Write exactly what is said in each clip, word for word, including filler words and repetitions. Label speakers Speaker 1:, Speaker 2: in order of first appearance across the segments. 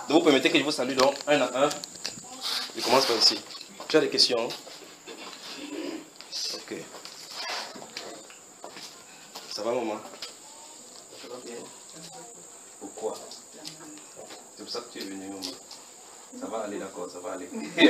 Speaker 1: Donc vous permettez que je vous salue donc un à un. Je commence par ici. Tu as des questions? Ok. Ça va, maman? Ça va bien? Pourquoi? C'est pour ça que tu es venu, maman. Ça va aller, d'accord, ça va aller.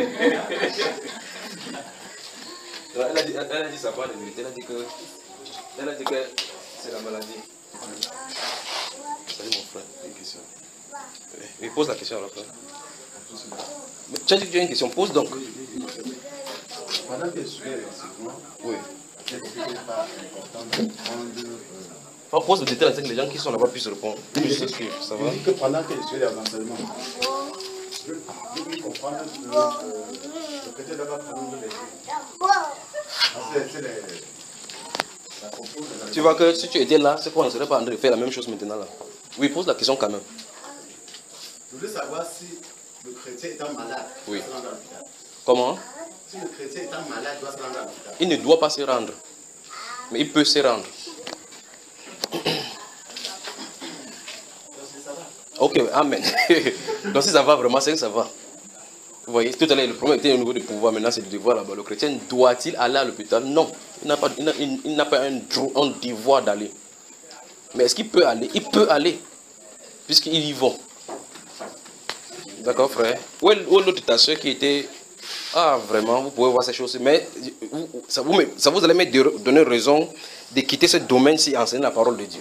Speaker 1: elle, a dit, elle a dit ça va, la vérité. Elle a dit que, elle a dit que c'est la maladie. Salut mon frère, une question. Oui, pose la question alors. Tu as dit que tu as une question, pose donc.
Speaker 2: Pendant que je suis l'enseignement,
Speaker 1: oui.
Speaker 2: c'est pas important de prendre.
Speaker 1: On pose le détail avec les gens qui sont là-bas puissent répondre.
Speaker 2: Je
Speaker 1: sais ce que ça va.
Speaker 2: dis que pendant que je suis dans l'enseignement, je veux comprendre que euh, le chrétien doit prendre les choses. C'est les.
Speaker 1: Tu vois que si tu étais là, c'est qu'on ne serait pas en train de faire la même chose maintenant là. Oui, pose la question quand même.
Speaker 2: Je voulais savoir si le chrétien étant malade,
Speaker 1: oui.
Speaker 2: doit se rendre à l'hôpital.
Speaker 1: Comment?
Speaker 2: Si le chrétien étant malade, doit se rendre à l'hôpital.
Speaker 1: Il ne doit pas se rendre. Mais il peut se rendre. Ok, amen. Donc si ça va vraiment, c'est que ça va. Vous voyez, tout à l'heure, le problème était au niveau du pouvoir, maintenant c'est le devoir là-bas. Le chrétien doit-il aller à l'hôpital? Non. Il n'a pas, il n'a, il n'a pas un, un devoir d'aller. Mais est-ce qu'il peut aller? Il peut aller. Puisqu'ils y vont. D'accord, frère? Où est l'autre de ta soeur qui était... Ah, vraiment, vous pouvez voir ces choses. Mais ça vous, ça vous allez me donner raison de quitter ce domaine-ci et enseigner la parole de Dieu.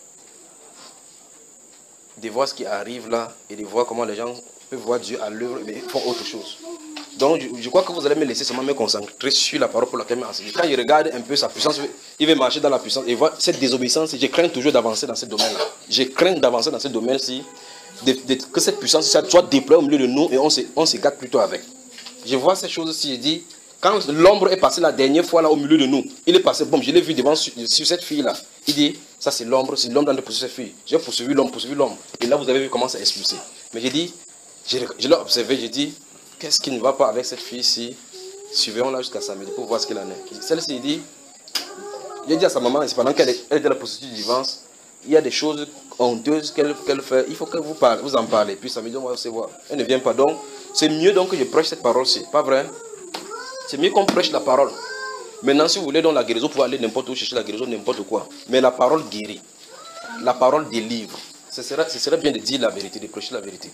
Speaker 1: De voir ce qui arrive là et de voir comment les gens peuvent voir Dieu à l'œuvre et font autre chose. Donc je, je crois que vous allez me laisser seulement me concentrer sur la parole pour laquelle je m'enseigne. Quand il regarde un peu sa puissance, il va marcher dans la puissance et voir cette désobéissance. Je crains toujours d'avancer dans ce domaine-là. Je crains d'avancer dans ce domaine-ci, de, de, que cette puissance soit déployée au milieu de nous et on se, on se gâte plutôt avec. Je vois ces choses-ci, je dis, quand l'ombre est passée la dernière fois là au milieu de nous, il est passé, bon, je l'ai vu devant sur, sur cette fille-là. Il dit, ça c'est l'ombre, c'est l'ombre de poursuivre cette fille. J'ai poursuivi l'ombre, poursuivi l'ombre. Et là vous avez vu comment ça a expulsé. Mais j'ai dit, je, je l'ai observé, j'ai dit, qu'est-ce qui ne va pas avec cette fille-ci? Suivons-la jusqu'à samedi pour voir ce qu'il en est. Celle-ci, il dit, j'ai dit à sa maman, pendant qu'elle était dans la procédure du divorce, il y a des choses honteuses qu'elle qu'elle fait, il faut que vous, parlez, vous en parlez. Puis samedi, on va se voir. Elle ne vient pas. Donc, c'est mieux donc que je prêche cette parole-ci. Pas vrai? C'est mieux qu'on prêche la parole. Maintenant, si vous voulez dans la guérison, vous pouvez aller n'importe où chercher la guérison, n'importe quoi. Mais la parole guérit. La parole délivre. Ce serait, ce serait bien de dire la vérité, de prêcher la vérité.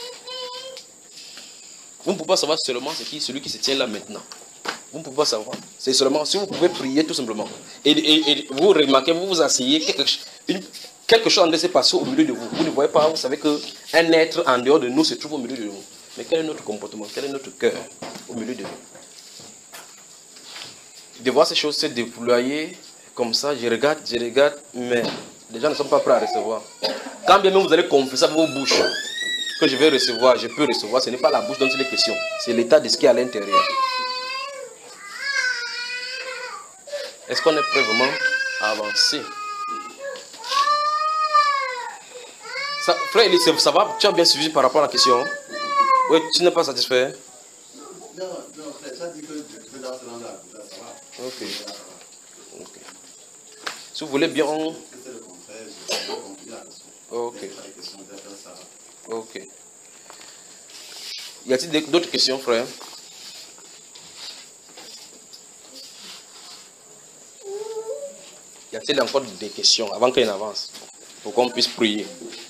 Speaker 1: Vous ne pouvez pas savoir seulement c'est qui, celui qui se tient là maintenant. Vous ne pouvez pas savoir. C'est seulement si vous pouvez prier tout simplement. Et, et, et vous remarquez, vous vous asseyez, quelque, une, quelque chose en train de se passer au milieu de vous. Vous ne voyez pas, vous savez qu'un être en dehors de nous se trouve au milieu de nous. Mais quel est notre comportement? Quel est notre cœur au milieu de nous? De voir ces choses se déployer comme ça, je regarde, je regarde, mais les gens ne sont pas prêts à recevoir. Quand bien même vous allez confesser avec vos bouches que je vais recevoir, je peux recevoir, ce n'est pas la bouche dont c'est les questions, c'est l'état de ce qui est à l'intérieur. Est-ce qu'on est prêt vraiment à avancer? Ça, frère Elie, ça va? Tu as bien suivi par rapport à la question? Oui, tu n'es pas satisfait?
Speaker 2: Non, non, frère, ça dit que je dois se rendre à la ça va.
Speaker 1: Ok. Ok. Si vous voulez bien, on...
Speaker 2: C'est le contraire, je vais conclure la question.
Speaker 1: Ok.
Speaker 2: Ça va.
Speaker 1: Ok. Y a-t-il d'autres questions, frère? Y a-t-il encore des questions avant qu'il avance pour qu'on puisse prier?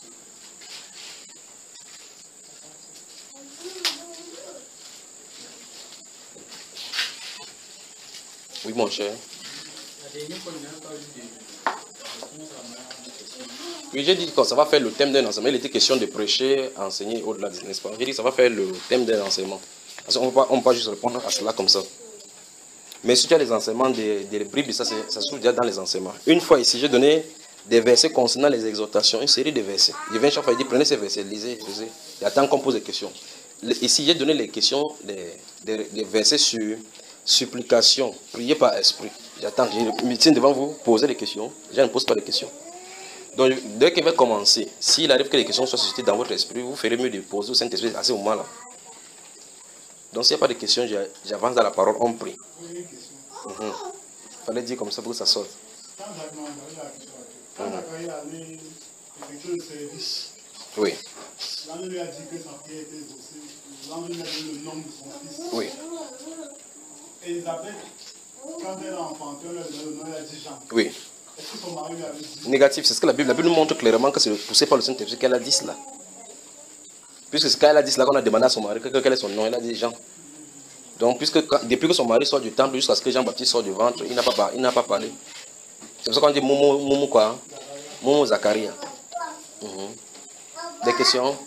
Speaker 1: Oui, mon cher. Oui, j'ai dit que ça va faire le thème d'un enseignement. Il était question de prêcher, enseigner au-delà, n'est-ce pas? J'ai dit que ça va faire le thème d'un enseignement. Parce qu'on ne peut pas juste répondre à cela comme ça. Mais si tu as les enseignements des de Bibles, ça, ça se trouve déjà dans les enseignements. Une fois ici, j'ai donné des versets concernant les exhortations, une série de versets. Je viens chaque fois, il dit prenez ces versets, lisez, lisez. Il attend qu'on pose des questions. Ici, j'ai donné les questions, des, des, des versets sur supplication, prier par esprit. J'attends, je me tiens devant vous, poser des questions. Je ne pose pas de questions. Donc, dès qu'il va commencer, s'il arrive que les questions soient suscitées dans votre esprit, vous ferez mieux de poser au Saint-Esprit à ce moment-là. Donc, s'il n'y a pas de questions, j'avance dans la parole, on prie. Il mm-hmm. fallait dire comme ça pour que ça sorte.
Speaker 3: Quand on a demandé la question, quand on a créé l'année de service,
Speaker 1: Oui.
Speaker 2: L'ange lui a dit que sa prière était exaucée. L'ange lui a donné le nom de son fils.
Speaker 1: Oui.
Speaker 2: Et Elisabeth, quand elle a enfanté, le nom, elle a dit Jean.
Speaker 1: Oui.
Speaker 2: Est-ce que son mari lui avait dit?
Speaker 1: Négatif, c'est ce que la Bible, la Bible nous montre clairement que c'est poussé par le Saint-Esprit qu'elle a dit cela. Puisque c'est quand elle a dit cela qu'on a demandé à son mari quel est son nom, elle a dit Jean. Donc, puisque depuis que son mari sort du temple jusqu'à ce que Jean-Baptiste sort du ventre, il n'a pas, il n'a pas parlé. C'est pour ça qu'on dit Momo, Momo quoi? Momo Zacharia. Mm-hmm. Des questions?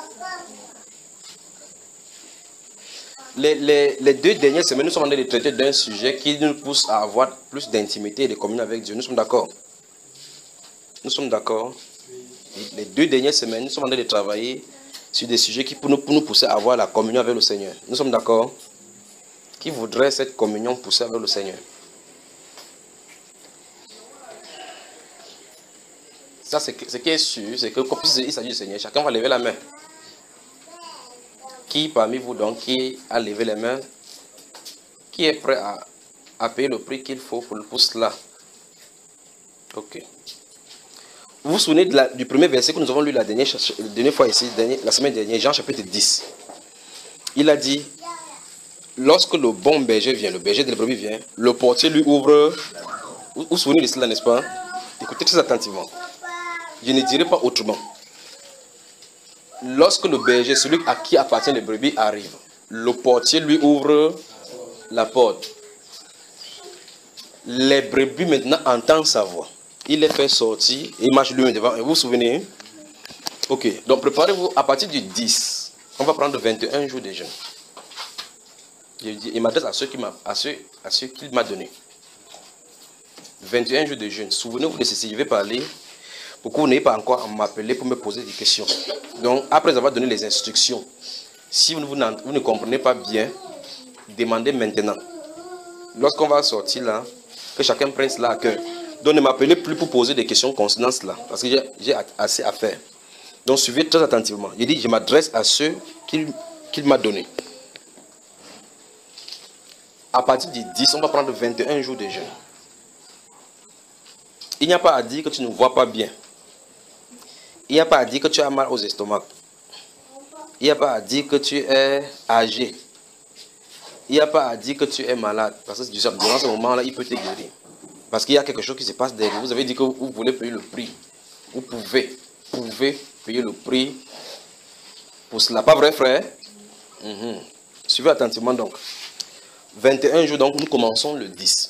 Speaker 1: Les, les, les deux dernières semaines, nous sommes en train de traiter d'un sujet qui nous pousse à avoir plus d'intimité et de communion avec Dieu. Nous sommes d'accord? Nous sommes d'accord? Les deux dernières semaines, nous sommes en train de travailler sur des sujets qui pour nous, pour nous pousser à avoir la communion avec le Seigneur. Nous sommes d'accord? Qui voudrait cette communion poussée avec le Seigneur? Ça, c'est ce qui est sûr, c'est que comme il s'agit du Seigneur, chacun va lever la main. Qui parmi vous donc qui a levé les mains, qui est prêt à, à payer le prix qu'il faut pour, pour cela? Ok. Vous vous souvenez de la, du premier verset que nous avons lu la dernière, la dernière fois ici, dernière, la semaine dernière, Jean chapitre dix. Il a dit, lorsque le bon berger vient, le berger de la brebis vient, le portier lui ouvre. Vous vous souvenez de cela, n'est-ce pas? Écoutez très attentivement. Je ne dirai pas autrement. Lorsque le berger, celui à qui appartient les brebis, arrive, le portier lui ouvre la porte. Les brebis maintenant entendent sa voix. Il les fait sortir et il marche lui-même devant. Vous vous souvenez? Ok, donc préparez-vous à partir du dix. On va prendre vingt et un jours de jeûne. Il m'adresse à ceux qu'il m'a à ceux, à ceux qu'il m'a donné. vingt et un jours de jeûne. Souvenez-vous de ceci, je vais parler. Pourquoi vous n'avez pas encore à m'appeler pour me poser des questions? Donc, après avoir donné les instructions, si vous, vous, vous ne comprenez pas bien, demandez maintenant. Lorsqu'on va sortir là, que chacun prenne cela à cœur. Donc, ne m'appelez plus pour poser des questions concernant cela, parce que j'ai assez à faire. Donc, suivez très attentivement. Il dit, je m'adresse à ceux qu'il qu'il m'a donné. À partir du dix, on va prendre vingt et un jours de jeûne. Il n'y a pas à dire que tu ne vois pas bien. Il n'y a pas à dire que tu as mal aux estomacs. Il n'y a pas à dire que tu es âgé. Il n'y a pas à dire que tu es malade. Parce que durant ce moment-là, il peut te guérir. Parce qu'il y a quelque chose qui se passe derrière. Vous avez dit que vous voulez payer le prix. Vous pouvez, pouvez payer le prix pour cela. Pas vrai, frère? Mm-hmm. Suivez attentivement donc. vingt et un jours, donc nous commençons le dix.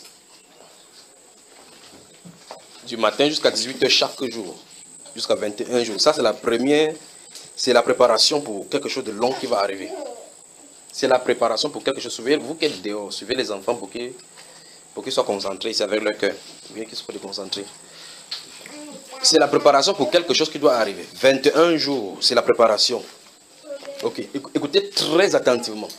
Speaker 1: Du matin jusqu'à dix-huit heures chaque jour. Jusqu'à vingt et un jours. Ça, c'est la première, c'est la préparation pour quelque chose de long qui va arriver. C'est la préparation pour quelque chose. Suivez, vous qui êtes dehors, suivez les enfants pour qu'ils pour qu'ils soient concentrés ici avec leur cœur. Bien qu'ils soient concentrés. C'est la préparation pour quelque chose qui doit arriver. vingt et un jours, c'est la préparation. Ok, écoutez très attentivement.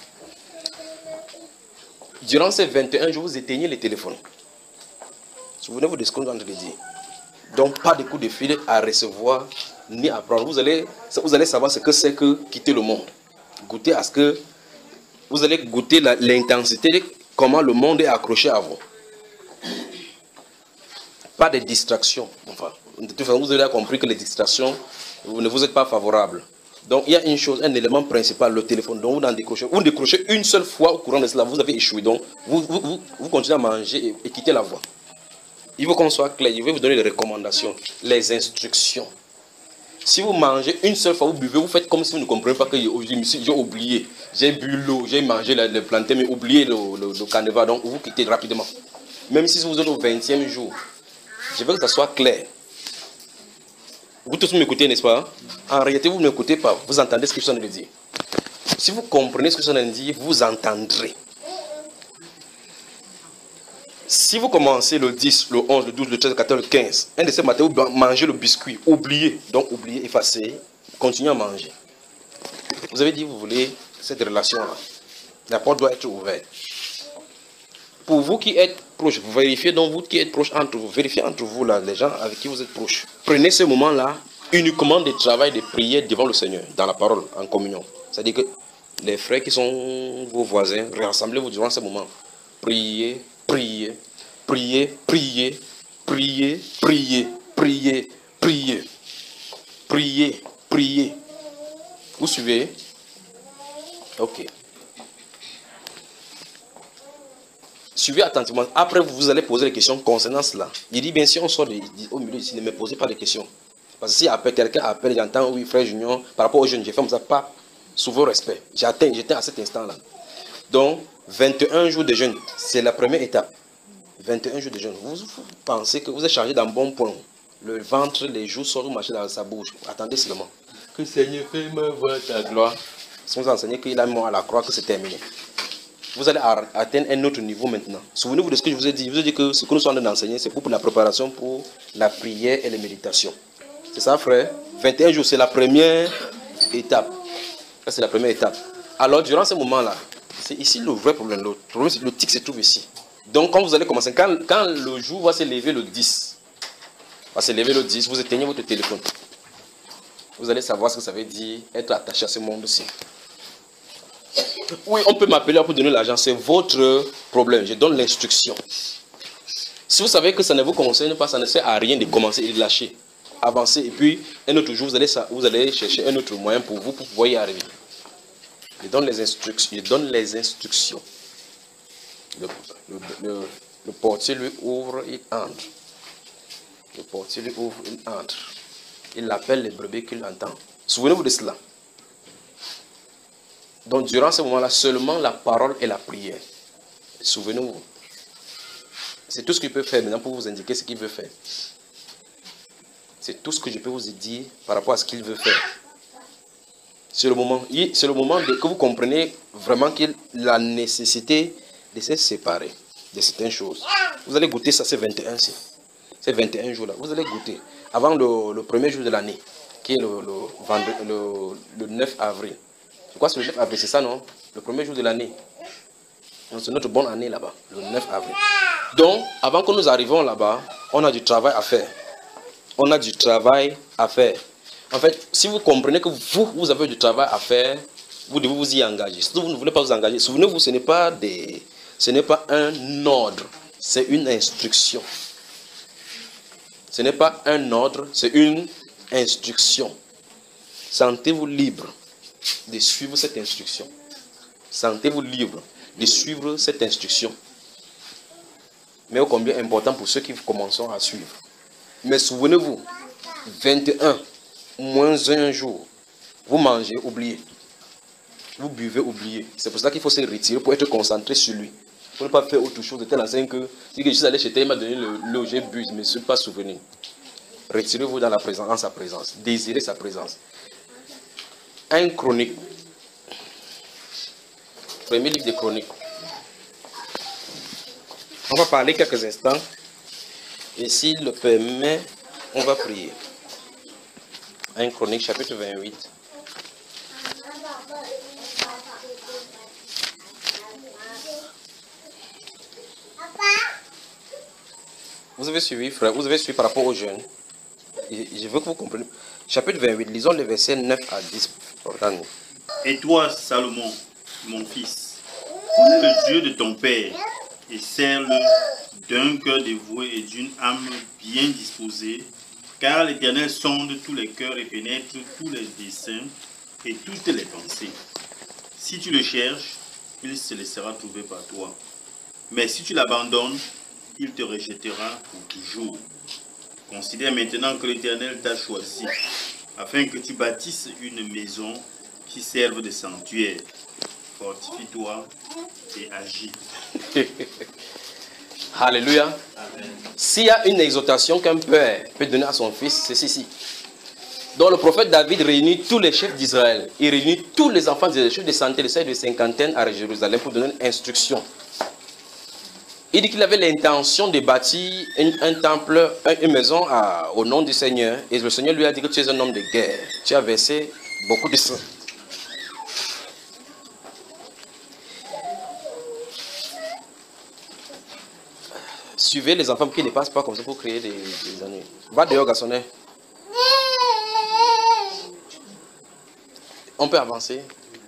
Speaker 1: Durant ces vingt et un jours, vous éteignez les téléphones. Souvenez-vous de ce qu'on est en train de dire. Donc, pas de coup de fil à recevoir ni à prendre. Vous allez, vous allez savoir ce que c'est que quitter le monde. Goûter à ce que... Vous allez goûter l'intensité, comment le monde est accroché à vous. Pas de distractions. Enfin, de toute façon, vous avez compris que les distractions, vous ne vous êtes pas favorable. Donc, il y a une chose, un élément principal, le téléphone. Donc, vous en décrochez. Vous décrochez une seule fois au courant de cela, vous avez échoué. Donc, vous, vous, vous, vous continuez à manger et, et quitter la voie. Il faut qu'on soit clair. Je vais vous donner les recommandations, les instructions. Si vous mangez une seule fois, vous buvez, vous faites comme si vous ne comprenez pas que j'ai oublié. J'ai bu l'eau, j'ai mangé le plantain, mais oublié le, le, le carnivore. Donc, vous quittez rapidement. Même si vous êtes au vingtième jour, je veux que ça soit clair. Vous tous m'écoutez, n'est-ce pas? En réalité, vous ne m'écoutez pas. Vous entendez ce que je suis en train de dire. Si vous comprenez ce que je suis en train de dire, vous entendrez. Si vous commencez le dix, le onze, le douze, le treize, le quatorze, le quinze, un de ces matins, vous mangez le biscuit, oubliez. Donc, oubliez, effacez, continuez à manger. Vous avez dit que vous voulez cette relation-là. La porte doit être ouverte. Pour vous qui êtes proches, vous vérifiez donc vous qui êtes proches entre vous, vérifiez entre vous, là, les gens avec qui vous êtes proches. Prenez ce moment-là uniquement de travail, de prière devant le Seigneur, dans la parole, en communion. C'est-à-dire que les frères qui sont vos voisins, rassemblez-vous durant ce moment. Priez, priez, priez, priez, priez, priez, priez, priez, priez, prier. Vous suivez? Ok. Suivez attentivement. Après, vous allez poser des questions concernant cela. Il dit bien, si on sort de, dit, au milieu ici, ne me posez pas de questions. Parce que si après quelqu'un appelle, j'entends, oui, frère Junior, par rapport aux jeunes, j'ai fait comme ça, pas sous vos respects. J'atteins, j'étais à cet instant-là. Donc, vingt et un jours de jeûne, c'est la première étape. vingt et un jours de jeûne. Vous, vous pensez que vous êtes chargé d'un bon point. Le ventre, les joues sortent, vous marchez dans sa bouche. Attendez seulement. Que Seigneur, fais-moi voir ta gloire. Si vous enseignez qu'il a mort à la croix, que c'est terminé. Vous allez atteindre un autre niveau maintenant. Souvenez-vous de ce que je vous ai dit. Je vous ai dit que ce que nous sommes en train d'enseigner, c'est pour la préparation pour la prière et les méditations. C'est ça, frère? vingt et un jours, c'est la première étape. Ça, c'est la première étape. Alors, durant ce moment-là, c'est ici le vrai problème. Le problème, c'est que le tic se trouve ici. Donc, quand vous allez commencer, quand, quand le jour va se lever le dix, va se lever le dix, vous éteignez votre téléphone. Vous allez savoir ce que ça veut dire être attaché à ce monde-ci. Oui, on peut m'appeler pour donner l'argent, c'est votre problème. Je donne l'instruction. Si vous savez que ça ne vous concerne pas, ça ne sert à rien de commencer et de lâcher. Avancez et puis un autre jour, vous allez, vous allez chercher un autre moyen pour vous, pour pouvoir y arriver. Je donne les instructions. Je donne les instructions. Le, le, le, le portier lui ouvre, il entre. Le portier lui ouvre, il entre. Il appelle les brebis qu'il entend. Souvenez-vous de cela. Donc, durant ce moment-là, seulement la parole et la prière. Souvenez-vous. C'est tout ce qu'il peut faire maintenant pour vous indiquer ce qu'il veut faire. C'est tout ce que je peux vous dire par rapport à ce qu'il veut faire. C'est le moment, c'est le moment de, que vous comprenez vraiment qu'il la nécessité de se séparer de certaines choses. Vous allez goûter ça, c'est vingt et un, c'est vingt et un jours là. Vous allez goûter avant le, le premier jour de l'année, qui est le, le, le, le neuf avril. Je crois que c'est le neuf avril, c'est ça, non? Le premier jour de l'année. C'est notre bonne année là-bas, le neuf avril. Donc, avant que nous arrivions là-bas, on a du travail à faire. On a du travail à faire. En fait, si vous comprenez que vous, vous avez du travail à faire, vous devez vous y engager. Si vous ne voulez pas vous engager, souvenez-vous, ce n'est pas des, ce n'est pas un ordre, c'est une instruction. Ce n'est pas un ordre, c'est une instruction. Sentez-vous libre de suivre cette instruction. Sentez-vous libre de suivre cette instruction. Mais ô combien important pour ceux qui commencent à suivre. Mais souvenez-vous, vingt et un moins un jour, vous mangez, oubliez. Vous buvez, oubliez. C'est pour ça qu'il faut se retirer pour être concentré sur lui. Pour ne pas faire autre chose de telle enseigne que si je suis allé chez tel, il m'a donné le lot, j'ai bu, je ne me suis pas souvenu. Retirez-vous dans la présence, en sa présence. Désirez sa présence. Un chronique. Premier livre de chroniques. On va parler quelques instants. Et s'il le permet, on va prier. un Chronique, chapitre vingt-huit. Vous avez suivi, frère, vous avez suivi par rapport aux jeunes. Je veux que vous compreniez. Chapitre vingt-huit, lisons les versets neuf à dix.
Speaker 2: Et toi, Salomon, mon fils, connais le Dieu de ton père et sers-le d'un cœur dévoué et d'une âme bien disposée, car l'Éternel sonde tous les cœurs et pénètre tous les desseins et toutes les pensées. Si tu le cherches, il se laissera trouver par toi. Mais si tu l'abandonnes, il te rejettera pour toujours. Considère maintenant que l'Éternel t'a choisi, afin que tu bâtisses une maison qui serve de sanctuaire. Fortifie-toi et agis.
Speaker 1: Alléluia. S'il y a une exhortation qu'un père peut donner à son fils, c'est ceci. Donc le prophète David réunit tous les chefs d'Israël. Il réunit tous les enfants des chefs de santé, les chefs de cinquantaine à Jérusalem pour donner une instruction. Il dit qu'il avait l'intention de bâtir un, un temple, une maison à, au nom du Seigneur. Et le Seigneur lui a dit que tu es un homme de guerre. Tu as versé beaucoup de sang. Suivez les enfants qui ne passent pas comme ça pour créer des, des ennuis. Va dehors, garçonnet. On peut avancer.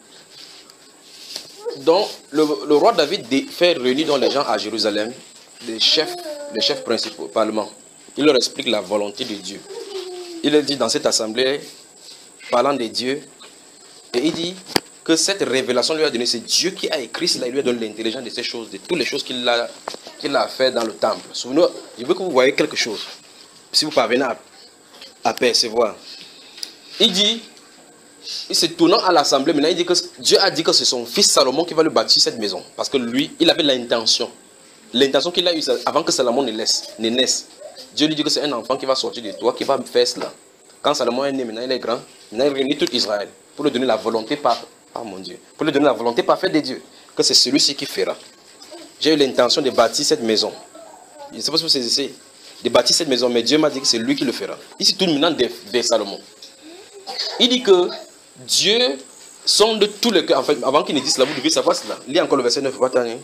Speaker 1: Donc, le, le roi David fait réunir donc les gens à Jérusalem, les chefs, les chefs principaux, parlement. Il leur explique la volonté de Dieu. Il leur dit dans cette assemblée, parlant de Dieu. Et il dit que cette révélation lui a donné, c'est Dieu qui a écrit cela, il lui a donné l'intelligence de ces choses, de toutes les choses qu'il a, qu'il a fait dans le temple. Souvenez-vous, je veux que vous voyez quelque chose. Si vous parvenez à, à percevoir. Il dit, il se tournant à l'assemblée, maintenant il dit que Dieu a dit que c'est son fils Salomon qui va lui bâtir cette maison. Parce que lui, il avait l'intention. L'intention qu'il a eue avant que Salomon ne, laisse, ne naisse. Dieu lui dit que c'est un enfant qui va sortir de toi, qui va faire cela. Quand Salomon est né, maintenant il est grand, maintenant il réunit tout Israël pour lui donner la volonté par, par mon Dieu, pour lui donner la volonté parfaite de Dieu, que c'est celui-ci qui fera. J'ai eu l'intention de bâtir cette maison. Je ne sais pas si vous saisissez, de bâtir cette maison, mais Dieu m'a dit que c'est lui qui le fera. Il se tourne maintenant vers Salomon. Il dit que Dieu sonde tous les cœurs. En fait, avant qu'il ne dise cela, vous devez savoir cela. Lis encore le verset neuf.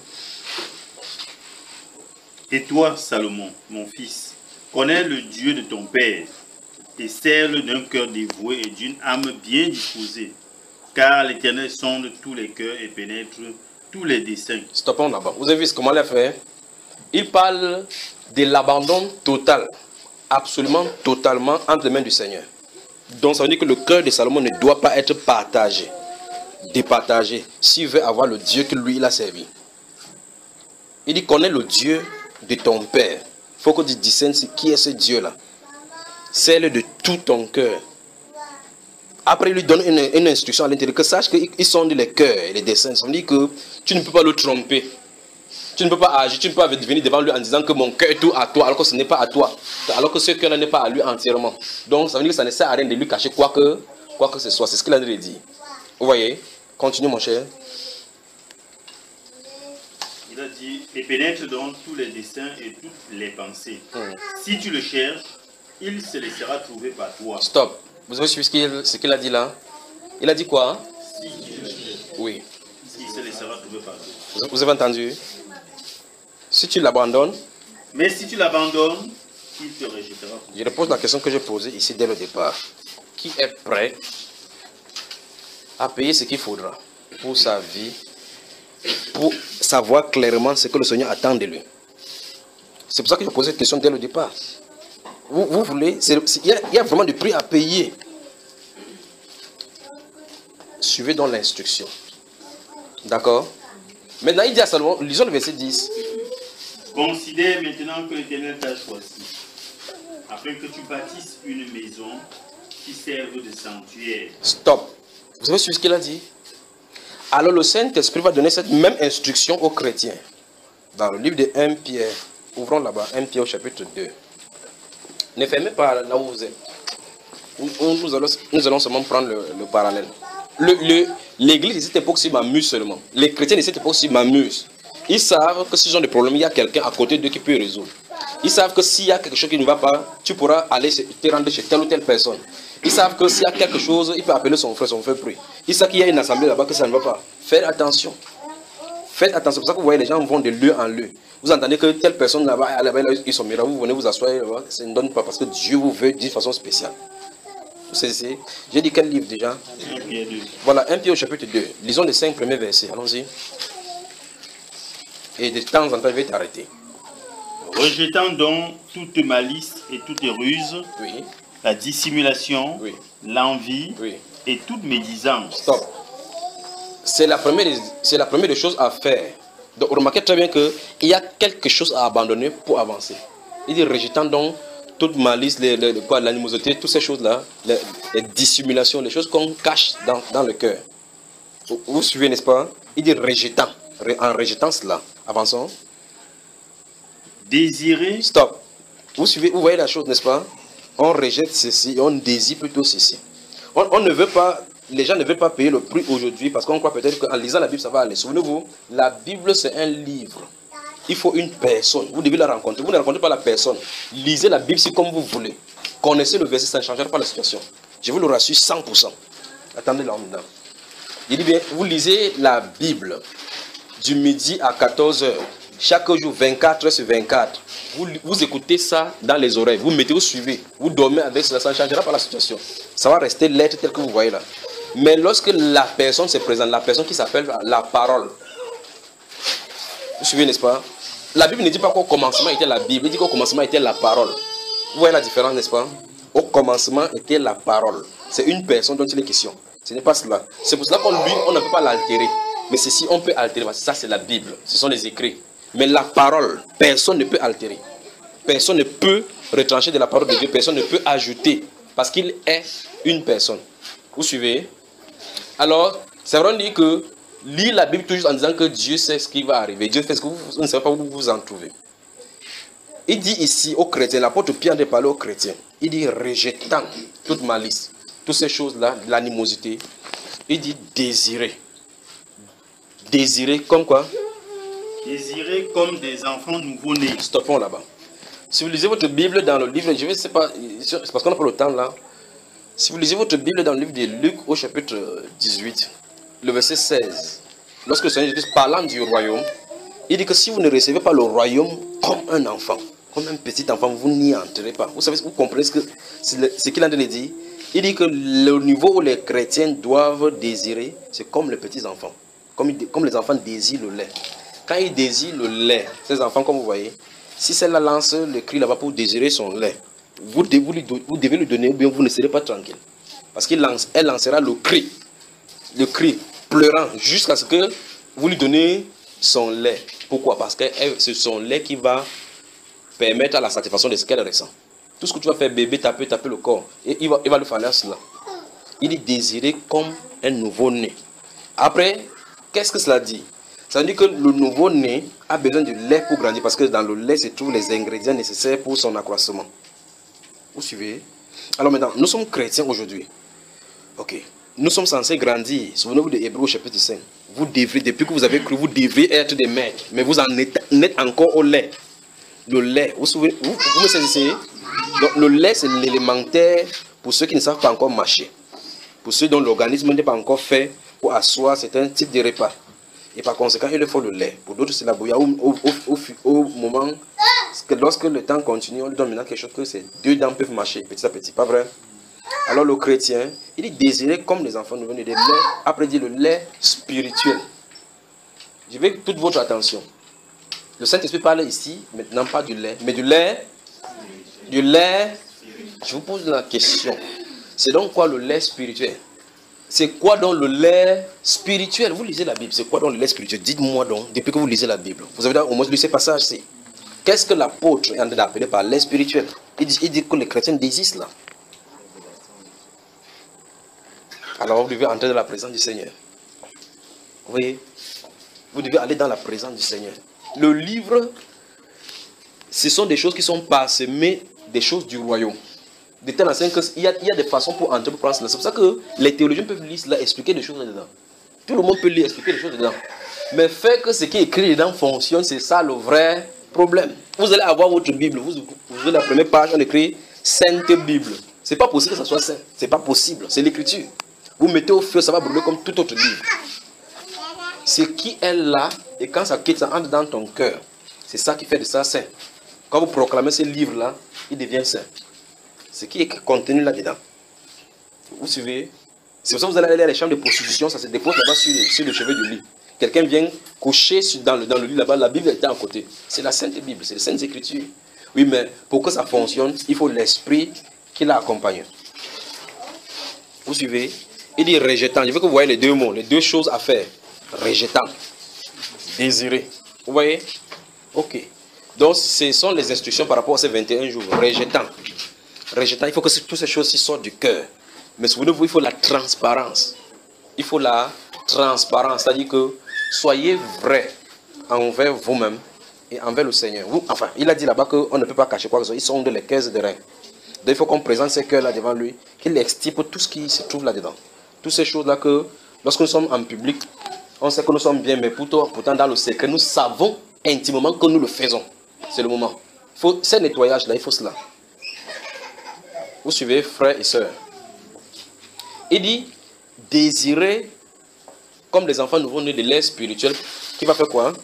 Speaker 2: Et toi, Salomon, mon fils, connais le Dieu de ton père et sers-le d'un cœur dévoué et d'une âme bien disposée, car l'Éternel sonde tous les cœurs et pénètre tous les desseins.
Speaker 1: Stoppons là-bas. Vous avez vu comment il a fait? Il parle de l'abandon total, absolument totalement entre les mains du Seigneur. Donc ça veut dire que le cœur de Salomon ne doit pas être partagé, départagé, s'il veut avoir le Dieu que lui il a servi. Il dit, connais le Dieu de ton père. Il faut que tu discernes qui est ce Dieu-là. Sers-le de tout ton cœur. Après, il lui donne une, une instruction à l'intérieur, que sache qu'il sonde les cœurs et les desseins. Ça veut dire que tu ne peux pas le tromper. Tu ne peux pas agir, tu ne peux pas venir devant lui en disant que mon cœur est tout à toi, alors que ce n'est pas à toi. Alors que ce cœur-là n'est pas à lui entièrement. Donc, ça veut dire que ça ne sert à rien de lui cacher quoi que, quoi que ce soit. C'est ce qu'il a dit. Vous voyez? Continue, mon cher.
Speaker 2: Il a dit, et pénètre dans tous les desseins et toutes les pensées.
Speaker 1: Hmm.
Speaker 2: Si tu le cherches, il se laissera trouver par toi.
Speaker 1: Stop. Vous avez suivi ce qu'il ce qu'il a dit là? Il a dit quoi?
Speaker 2: Si tu le cherches,
Speaker 1: oui.
Speaker 2: il se laissera trouver par toi.
Speaker 1: Vous avez entendu? Si tu l'abandonnes,
Speaker 2: mais si tu l'abandonnes, il te rejettera.
Speaker 1: Je repose la question que j'ai posée ici dès le départ. Qui est prêt à payer ce qu'il faudra pour sa vie, pour savoir clairement ce que le Seigneur attend de lui? C'est pour ça que je posé cette question dès le départ. Vous, vous voulez, il y, a, il y a vraiment du prix à payer. Suivez donc l'instruction. D'accord? Maintenant, il dit à Salomon, lisons le verset dix.
Speaker 2: Considère maintenant que l'Éternel t'a choisi, afin que tu bâtisses une maison qui serve de sanctuaire.
Speaker 1: Stop. Vous avez suivi ce qu'il a dit? Alors le Saint-Esprit va donner cette même instruction aux chrétiens. Dans le livre de un Pierre, ouvrons là-bas, un Pierre au chapitre deux. Ne fermez pas là où vous êtes. Nous allons, nous allons seulement prendre le, le parallèle. L'église de cette époque-ci m'amuse seulement. Les chrétiens de cette époque-ci m'amusent. Ils savent que s'ils ont des problèmes, il y a quelqu'un à côté d'eux qui peut résoudre. Ils savent que s'il y a quelque chose qui ne va pas, tu pourras aller te rendre chez telle ou telle personne. Ils savent que s'il y a quelque chose, il peut appeler son frère, son frère prie. Ils savent qu'il y a une assemblée là-bas que ça ne va pas. Faites attention. Faites attention. C'est pour ça que vous voyez, les gens vont de lieu en lieu. Vous entendez que telle personne là-bas, là ils sont miracles, vous venez vous asseoir là-bas. Ça ne donne pas parce que Dieu vous veut d'une façon spéciale. Vous savez, j'ai dit quel livre déjà?
Speaker 2: un Pierre deux.
Speaker 1: Voilà, un Pierre au chapitre deux. Lisons les cinq premiers versets. Allons-y. Et de temps en temps, je vais t'arrêter.
Speaker 2: Rejetant donc toute malice et toute ruse,
Speaker 1: Oui.
Speaker 2: la dissimulation,
Speaker 1: Oui.
Speaker 2: l'envie
Speaker 1: Oui.
Speaker 2: et toute médisance.
Speaker 1: Stop. C'est la première, c'est la première des choses à faire. Donc, remarquez très bien qu'il y a quelque chose à abandonner pour avancer. Il dit rejetant donc toute malice, les, les, quoi, l'animosité, toutes ces choses-là, les, les dissimulations, les choses qu'on cache dans, dans le cœur. Vous, vous suivez, n'est-ce pas? Il dit rejetant. En rejetant cela. Avançons.
Speaker 2: Désirer.
Speaker 1: Stop. Vous suivez, vous voyez la chose, n'est-ce pas? On rejette ceci et on désire plutôt ceci. On, on ne veut pas, les gens ne veulent pas payer le prix aujourd'hui parce qu'on croit peut-être qu'en lisant la Bible, ça va aller. Souvenez-vous, la Bible, c'est un livre. Il faut une personne. Vous devez la rencontrer. Vous ne rencontrez pas la personne. Lisez la Bible si comme vous voulez. Connaissez le verset, ça ne changera pas la situation. Je vous le rassure cent pour cent. Attendez là maintenant. Il dit bien, vous lisez la Bible du midi à quatorze heures. Chaque jour, vingt-quatre heures sur vingt-quatre. Vous, vous écoutez ça dans les oreilles. Vous mettez, vous suivez. Vous dormez avec cela. Ça ne changera pas la situation. Ça va rester l'être tel que vous voyez là. Mais lorsque la personne se présente, la personne qui s'appelle la parole. Vous suivez, n'est-ce pas? La Bible ne dit pas qu'au commencement était la Bible. Elle dit qu'au commencement était la parole. Vous voyez la différence, n'est-ce pas? Au commencement était la parole. C'est une personne dont il est question. Ce n'est pas cela. C'est pour cela qu'on lui, on ne peut pas l'altérer. Mais ceci, on peut altérer. Parce que ça, c'est la Bible. Ce sont les écrits. Mais la parole, personne ne peut altérer. Personne ne peut retrancher de la parole de Dieu. Personne ne peut ajouter. Parce qu'il est une personne. Vous suivez? Alors, c'est vrai, on dit que lire la Bible toujours en disant que Dieu sait ce qui va arriver. Dieu fait ce que vous, vous ne savez pas où vous vous en trouvez. Il dit ici aux chrétiens, l'apôtre Pierre de parler aux chrétiens, il dit rejetant toute malice, toutes ces choses-là, l'animosité, il dit désirer. Désirer comme quoi?
Speaker 2: Désirer comme des enfants nouveau-nés.
Speaker 1: Stoppons là-bas. Si vous lisez votre Bible dans le livre, je ne sais pas, c'est parce qu'on n'a pas le temps là. Si vous lisez votre Bible dans le livre de Luc au chapitre dix-huit, le verset seize, lorsque le Seigneur Jésus parlant du royaume, il dit que si vous ne recevez pas le royaume comme un enfant, comme un petit enfant, vous n'y entrerez pas. Vous savez, vous comprenez ce qu'il ce qu'il a dit? Il dit que le niveau où les chrétiens doivent désirer, c'est comme les petits enfants. Comme, comme les enfants désirent le lait. Quand ils désirent le lait, ces enfants, comme vous voyez, si celle-là lance le cri là-bas pour désirer son lait, vous devez, vous, lui, vous devez lui donner ou bien vous ne serez pas tranquille. Parce qu'elle lance, elle lancera le cri, le cri pleurant jusqu'à ce que vous lui donnez son lait. Pourquoi? Parce que c'est son lait qui va permettre à la satisfaction de ce qu'elle ressent. Tout ce que tu vas faire, bébé, taper, taper le corps, et il va, il va lui falloir cela. Il est désiré comme un nouveau-né. Après, qu'est-ce que cela dit? Ça veut dire que le nouveau-né a besoin du lait pour grandir, parce que dans le lait se trouvent les ingrédients nécessaires pour son accroissement. Vous suivez? Alors maintenant, nous sommes chrétiens aujourd'hui. Ok. Nous sommes censés grandir. Souvenez-vous de Hébreux chapitre cinq. Vous devrez, depuis que vous avez cru, vous devriez être des maîtres. Mais vous en êtes, êtes encore au lait. Le lait, vous, vous, vous me saisissez? Donc, le lait, c'est l'élémentaire pour ceux qui ne savent pas encore marcher. Pour ceux dont l'organisme n'est pas encore fait pour asseoir certains types de repas. Et par conséquent, il faut le lait. Pour d'autres, c'est la bouillie. Au, au, au, au moment, que lorsque le temps continue, on lui donne maintenant quelque chose que ces deux dents peuvent marcher petit à petit. Pas vrai? Alors le chrétien, il est désiré comme les enfants nous venus de lait. Après, il dit le lait spirituel. Je veux toute votre attention. Le Saint-Esprit parle ici, maintenant pas du lait, mais du lait. Du lait. Je vous pose la question. C'est donc quoi le lait spirituel? C'est quoi donc le lait spirituel? Vous lisez la Bible, c'est quoi donc le lait spirituel? Dites-moi donc, depuis que vous lisez la Bible. Vous avez au moins lu ces passages-ci. Qu'est-ce que l'apôtre est en train d'appeler par lait spirituel? Il dit, il dit que les chrétiens désirent cela. Alors vous devez entrer dans la présence du Seigneur. Vous voyez? Vous devez aller dans la présence du Seigneur. Le livre, ce sont des choses qui sont parsemées des choses du royaume. De telle enseigne qu'il y a, il y a des façons pour entrer, pour prendre cela. C'est pour ça que les théologiens peuvent lire cela, expliquer des choses dedans. Tout le monde peut lire, expliquer des choses dedans. Mais faire que ce qui est écrit dedans fonctionne, c'est ça le vrai problème. Vous allez avoir votre Bible, vous, vous avez la première page, on écrit Sainte Bible. C'est pas possible que ça soit saint. C'est pas possible, c'est l'écriture. Vous mettez au feu, ça va brûler comme tout autre livre. Ce qui est là, et quand ça quitte, ça entre dans ton cœur. C'est ça qui fait de ça saint. Quand vous proclamez ce livre-là, il devient saint. Ce qui est contenu là-dedans. Vous suivez? C'est pour ça que vous allez aller à les chambres de prostitution, ça se dépose là-bas sur, sur le chevet du lit. Quelqu'un vient coucher sur, dans, le, dans le lit là-bas, la Bible est à côté. C'est la Sainte Bible, c'est les Saintes Écritures. Oui, mais pour que ça fonctionne, il faut l'esprit qui l'accompagne. Vous suivez? Il dit rejetant. Je veux que vous voyez les deux mots, les deux choses à faire. Rejetant. Désirer. Vous voyez? Ok. Donc, ce sont les instructions par rapport à ces vingt et un jours. Rejetant. Rejetant, il faut que toutes ces choses-ci sortent du cœur. Mais souvenez-vous, il faut la transparence. Il faut la transparence. C'est-à-dire que soyez vrais envers vous-même et envers le Seigneur. Vous, enfin, il a dit là-bas qu'on ne peut pas cacher quoi que ce soit. Ils sont de les caisses de reins. Donc, il faut qu'on présente ces cœurs-là devant lui, qu'il extirpe tout ce qui se trouve là-dedans. Toutes ces choses-là que, lorsque nous sommes en public, on sait que nous sommes bien, mais pourtant, pourtant dans le secret, nous savons intimement que nous le faisons. C'est le moment. Faut, ces nettoyages-là, il faut cela. Vous suivez, frères et sœurs. Il dit, désirer, comme les enfants nouveau-nés de lait spirituel, qui va faire quoi?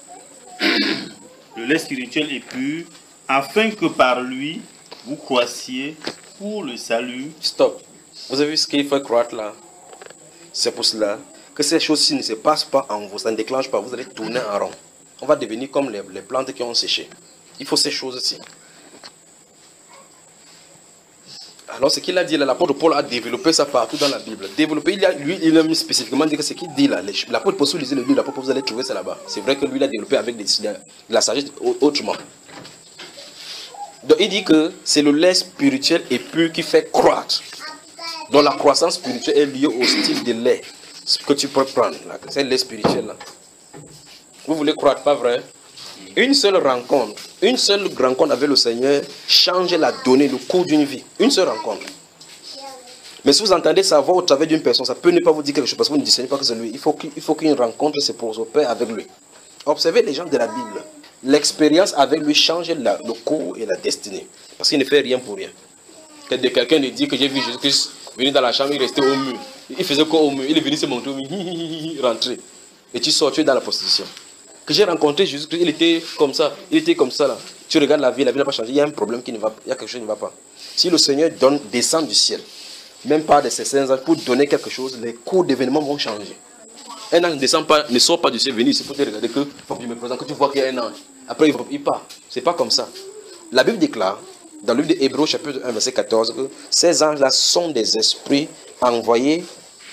Speaker 2: Le lait spirituel est pur, afin que par lui, vous croissiez pour le salut.
Speaker 1: Stop. Vous avez vu ce qu'il faut croître là? C'est pour cela que ces choses-ci ne se passent pas en vous, ça ne déclenche pas, vous allez tourner en rond. On va devenir comme les, les plantes qui ont séché. Il faut ces choses-ci. Alors ce qu'il a dit là, l'apôtre Paul a développé ça partout dans la Bible. Développé, il a, lui, il a spécifiquement dit que ce qu'il dit là, l'apôtre Paul, si vous lisez le livre de l'apôtre Paul, vous allez trouver ça là-bas. C'est vrai que lui, il a développé avec des, de la sagesse autrement. Donc il dit que c'est le lait spirituel et pur qui fait croître. Donc la croissance spirituelle est liée au style de lait que tu peux prendre. C'est le lait spirituel là. Vous voulez croître, pas vrai? Une seule rencontre, une seule rencontre avec le Seigneur change la donnée, le cours d'une vie. Une seule rencontre. Mais si vous entendez savoir au travers d'une personne, ça peut ne pas vous dire quelque chose parce que vous ne discernez pas que c'est lui. Il faut qu'une rencontre se opère avec lui. Observez les gens de la Bible. L'expérience avec lui change la, le cours et la destinée. Parce qu'il ne fait rien pour rien. Que de quelqu'un ne dit que j'ai vu Jésus-Christ venir dans la chambre, il restait au mur. Il faisait quoi au mur? Il est venu se montrer au mur, rentrer. Et tu sors, tu es dans la prostitution. Que j'ai rencontré Jésus-Christ, il était comme ça, il était comme ça là. Tu regardes la vie, la vie n'a pas changé, il y a un problème qui ne va pas, il y a quelque chose qui ne va pas. Si le Seigneur donne, descend du ciel, même pas de ses saints anges, pour donner quelque chose, les cours d'événements vont changer. Un ange ne descend pas, ne sort pas du ciel, venir ici pour te regarder que, faut que je me présente, que tu vois qu'il y a un ange. Après il, il part. C'est pas comme ça. La Bible déclare, dans le livre d'Hébreux chapitre un verset quatorze, que ces anges-là sont des esprits envoyés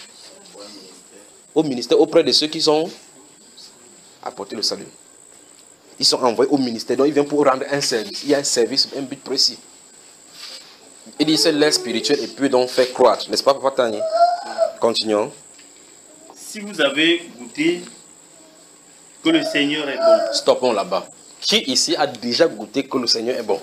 Speaker 1: au ministère auprès de ceux qui sont apporter le salut. Ils sont envoyés au ministère, donc ils viennent pour rendre un service. Il y a un service, un but précis. Il dit c'est l'air spirituel et puis donc faire croître. N'est-ce pas, Papa Tani? Continuons.
Speaker 2: Si vous avez goûté que le Seigneur est bon.
Speaker 1: Stoppons là-bas. Qui ici a déjà goûté que le Seigneur est bon?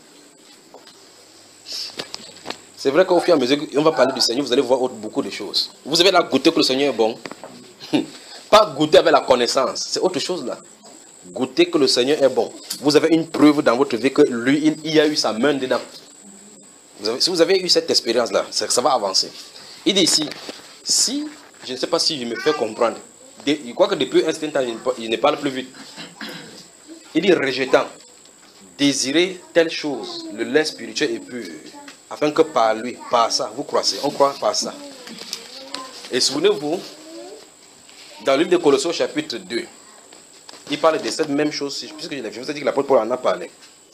Speaker 1: C'est vrai qu'au fur et à mesure qu'on va parler du Seigneur, vous allez voir beaucoup de choses. Vous avez là goûté que le Seigneur est bon. Pas goûter avec la connaissance, c'est autre chose là. Goûter que le Seigneur est bon. Vous avez une preuve dans votre vie que lui, il, il a eu sa main dedans. Vous avez, si vous avez eu cette expérience là, ça, ça va avancer. Il dit ici, si, je ne sais pas si je me fais comprendre, il croit que depuis un certain temps, il ne parle plus vite. Il dit rejetant, désirer telle chose, le lait spirituel est pur, afin que par lui, par ça, vous croissez. On croit par ça. Et souvenez-vous, dans le livre de Colossiens chapitre deux, il parle de cette même chose, puisque je vous ai dit que l'apôtre Paul en a parlé.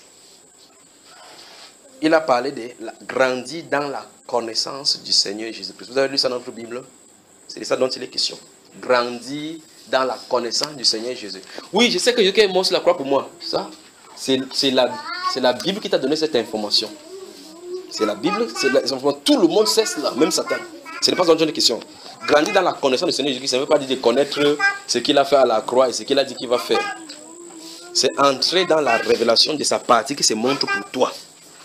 Speaker 1: Il a parlé de la, grandir dans la connaissance du Seigneur Jésus-Christ. Vous avez lu ça dans notre Bible? C'est de ça dont il est question. Grandir dans la connaissance du Seigneur Jésus. Oui, je sais que Jésus est mort sur la croix pour moi. Ça, c'est la, la Bible qui t'a donné cette information. C'est la Bible, c'est tout le monde sait cela, même Satan. Ce n'est pas une question. Grandir dans la connaissance du Seigneur Jésus, ça ne veut pas dire de connaître ce qu'il a fait à la croix et ce qu'il a dit qu'il va faire. C'est entrer dans la révélation de sa partie qui se montre pour toi.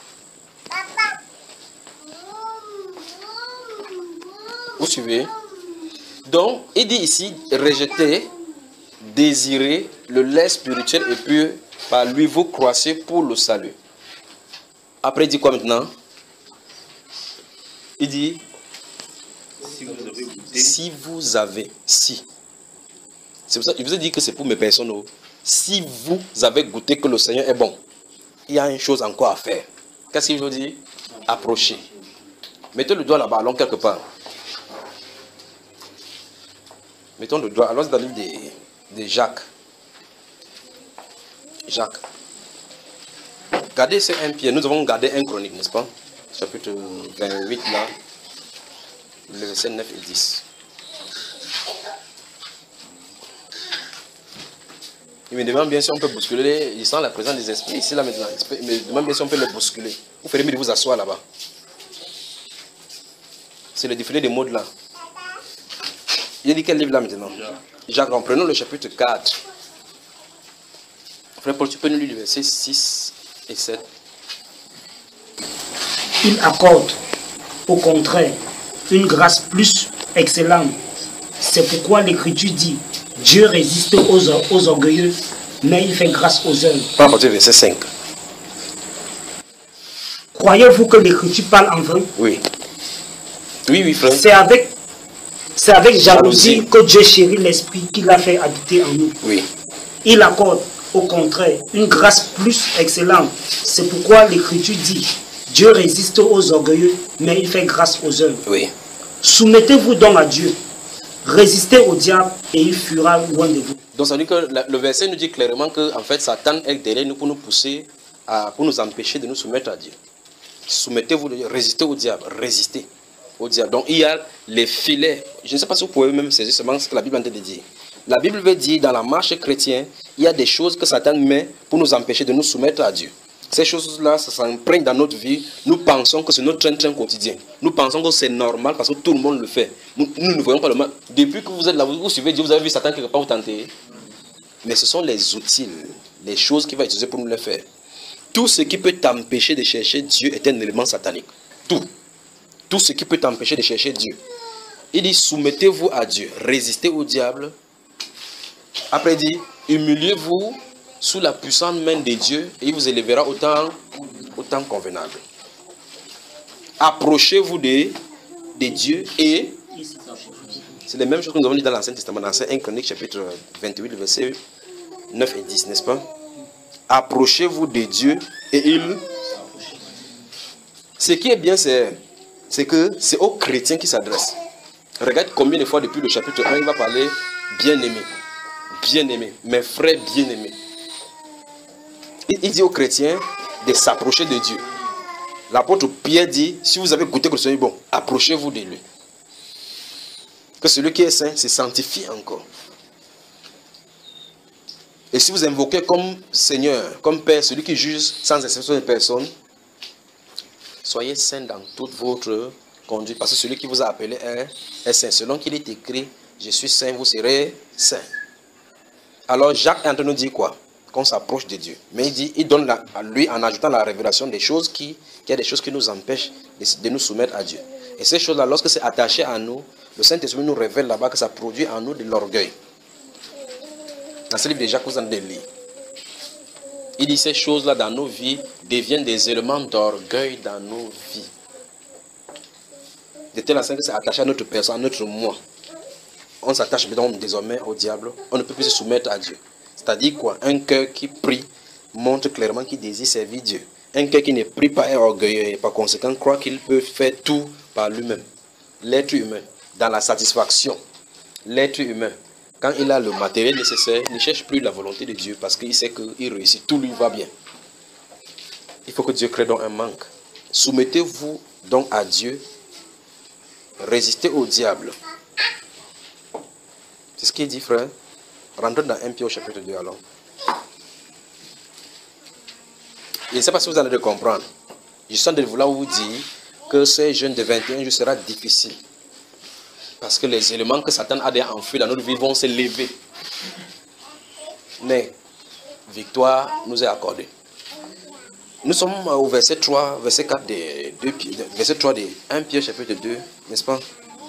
Speaker 1: Vous suivez? Donc, il dit ici, rejeter, désirer le lait spirituel et pur, par lui vous croissez pour le salut. Après, il dit quoi maintenant? Il dit,
Speaker 2: si vous avez goûté,
Speaker 1: si vous avez, si. C'est pour ça, je vous ai dit que c'est pour mes personnes. Si vous avez goûté que le Seigneur est bon, il y a une chose encore à faire. Qu'est-ce qu'il veut dire? Approchez. Mettez le doigt là-bas, allons quelque part. Mettons le doigt, allons dans le livre de, de Jacques. Jacques. Gardez ces un Pierre, nous avons gardé un Chronique, n'est-ce pas? Chapitre vingt-huit là, le verset neuf et dix. Il me demande bien si on peut bousculer, il sent la présence des esprits ici là maintenant. Il me demande bien si on peut les bousculer. Vous ferez mieux de vous asseoir là-bas. C'est le défilé des mots là. Il dit quel livre là maintenant? Jacques, prenons le chapitre quatre. Frère Paul, tu peux nous lire le verset six et sept.
Speaker 3: Il accorde, au contraire, une grâce plus excellente. C'est pourquoi l'Écriture dit, Dieu résiste aux, aux orgueilleux, mais il fait grâce aux hommes.
Speaker 1: On va partir du verset cinq.
Speaker 3: Croyez-vous que l'Écriture parle en vain?
Speaker 1: Oui. Oui, oui, frère.
Speaker 3: C'est avec, c'est avec jalousie,
Speaker 1: Jalousie
Speaker 3: que Dieu chérit l'esprit qu'il a fait habiter en nous.
Speaker 1: Oui.
Speaker 3: Il accorde, au contraire, une grâce plus excellente. C'est pourquoi l'Écriture dit, Dieu résiste aux orgueilleux, mais il fait grâce aux hommes.
Speaker 1: Oui.
Speaker 3: Soumettez-vous donc à Dieu. Résistez au diable et il fuira loin de vous.
Speaker 1: Donc ça veut dire que le verset nous dit clairement que en fait Satan est derrière nous pour nous pousser, à, pour nous empêcher de nous soumettre à Dieu. Soumettez-vous, résistez au diable, résistez au diable. Donc il y a les filets. Je ne sais pas si vous pouvez même saisir seulement ce que la Bible est en train de dire. La Bible veut dire, dans la marche chrétienne, il y a des choses que Satan met pour nous empêcher de nous soumettre à Dieu. Ces choses-là, ça s'imprègne dans notre vie. Nous pensons que c'est notre train-train quotidien. Nous pensons que c'est normal parce que tout le monde le fait. Nous, nous ne voyons pas le mal. Depuis que vous êtes là, vous, vous suivez Dieu, vous avez vu Satan quelque part vous tenter. Mais ce sont les outils, les choses qu'il va utiliser pour nous les faire. Tout ce qui peut t'empêcher de chercher Dieu est un élément satanique. Tout. Tout ce qui peut t'empêcher de chercher Dieu. Il dit, soumettez-vous à Dieu, résistez au diable. Après, il dit, humiliez-vous sous la puissante main de Dieu et il vous élèvera autant, autant convenable. Approchez-vous de, de Dieu et c'est les mêmes choses que nous avons dit dans l'Ancien Testament, dans un Chronique chapitre vingt-huit, versets neuf et dix, n'est-ce pas? Approchez-vous de Dieu et il... Ce qui est bien, c'est que c'est aux chrétiens qui s'adressent. Regarde combien de fois depuis le chapitre un, il va parler bien-aimé. Bien-aimé, mes frères bien-aimés. Il, il dit aux chrétiens de s'approcher de Dieu. L'apôtre Pierre dit, si vous avez goûté que le Seigneur est bon, approchez-vous de lui. Que celui qui est saint se sanctifie encore. Et si vous invoquez comme Seigneur, comme Père, celui qui juge sans exception de personne, soyez saints dans toute votre conduite. Parce que celui qui vous a appelé est, est saint. Selon qu'il est écrit, je suis saint, vous serez saint. Alors Jacques est en train de nous dire quoi? Qu'on s'approche de Dieu. Mais il dit, il donne la, à lui en ajoutant la révélation des choses qui, qu'il y a des choses qui nous empêchent de, de nous soumettre à Dieu. Et ces choses-là, lorsque c'est attaché à nous, le Saint-Esprit nous révèle là-bas que ça produit en nous de l'orgueil. Dans ce livre de Jacques, vous en avez lu. Il dit ces choses-là dans nos vies deviennent des éléments d'orgueil dans nos vies. De telle sorte que c'est attaché à notre personne, à notre moi. On s'attache désormais au diable. On ne peut plus se soumettre à Dieu. C'est-à-dire quoi? Un cœur qui prie montre clairement qu'il désire servir Dieu. Un cœur qui ne prie pas est orgueilleux et par conséquent croit qu'il peut faire tout par lui-même. L'être humain, dans la satisfaction, l'être humain, quand il a le matériel nécessaire, ne cherche plus la volonté de Dieu parce qu'il sait qu'il réussit, tout lui va bien. Il faut que Dieu crée donc un manque. Soumettez-vous donc à Dieu, résistez au diable. C'est ce qu'il dit, frère. Rentrons dans un Pierre au chapitre deux alors. Je ne sais pas si vous allez le comprendre. Je sens de vouloir vous dire que ce jeûne de vingt et un jours sera difficile. Parce que les éléments que Satan a déjà enfouis dans notre vie vont se lever. Mais, victoire nous est accordée. Nous sommes au verset trois, verset quatre de, de, verset trois de un Pierre chapitre deux, n'est-ce pas?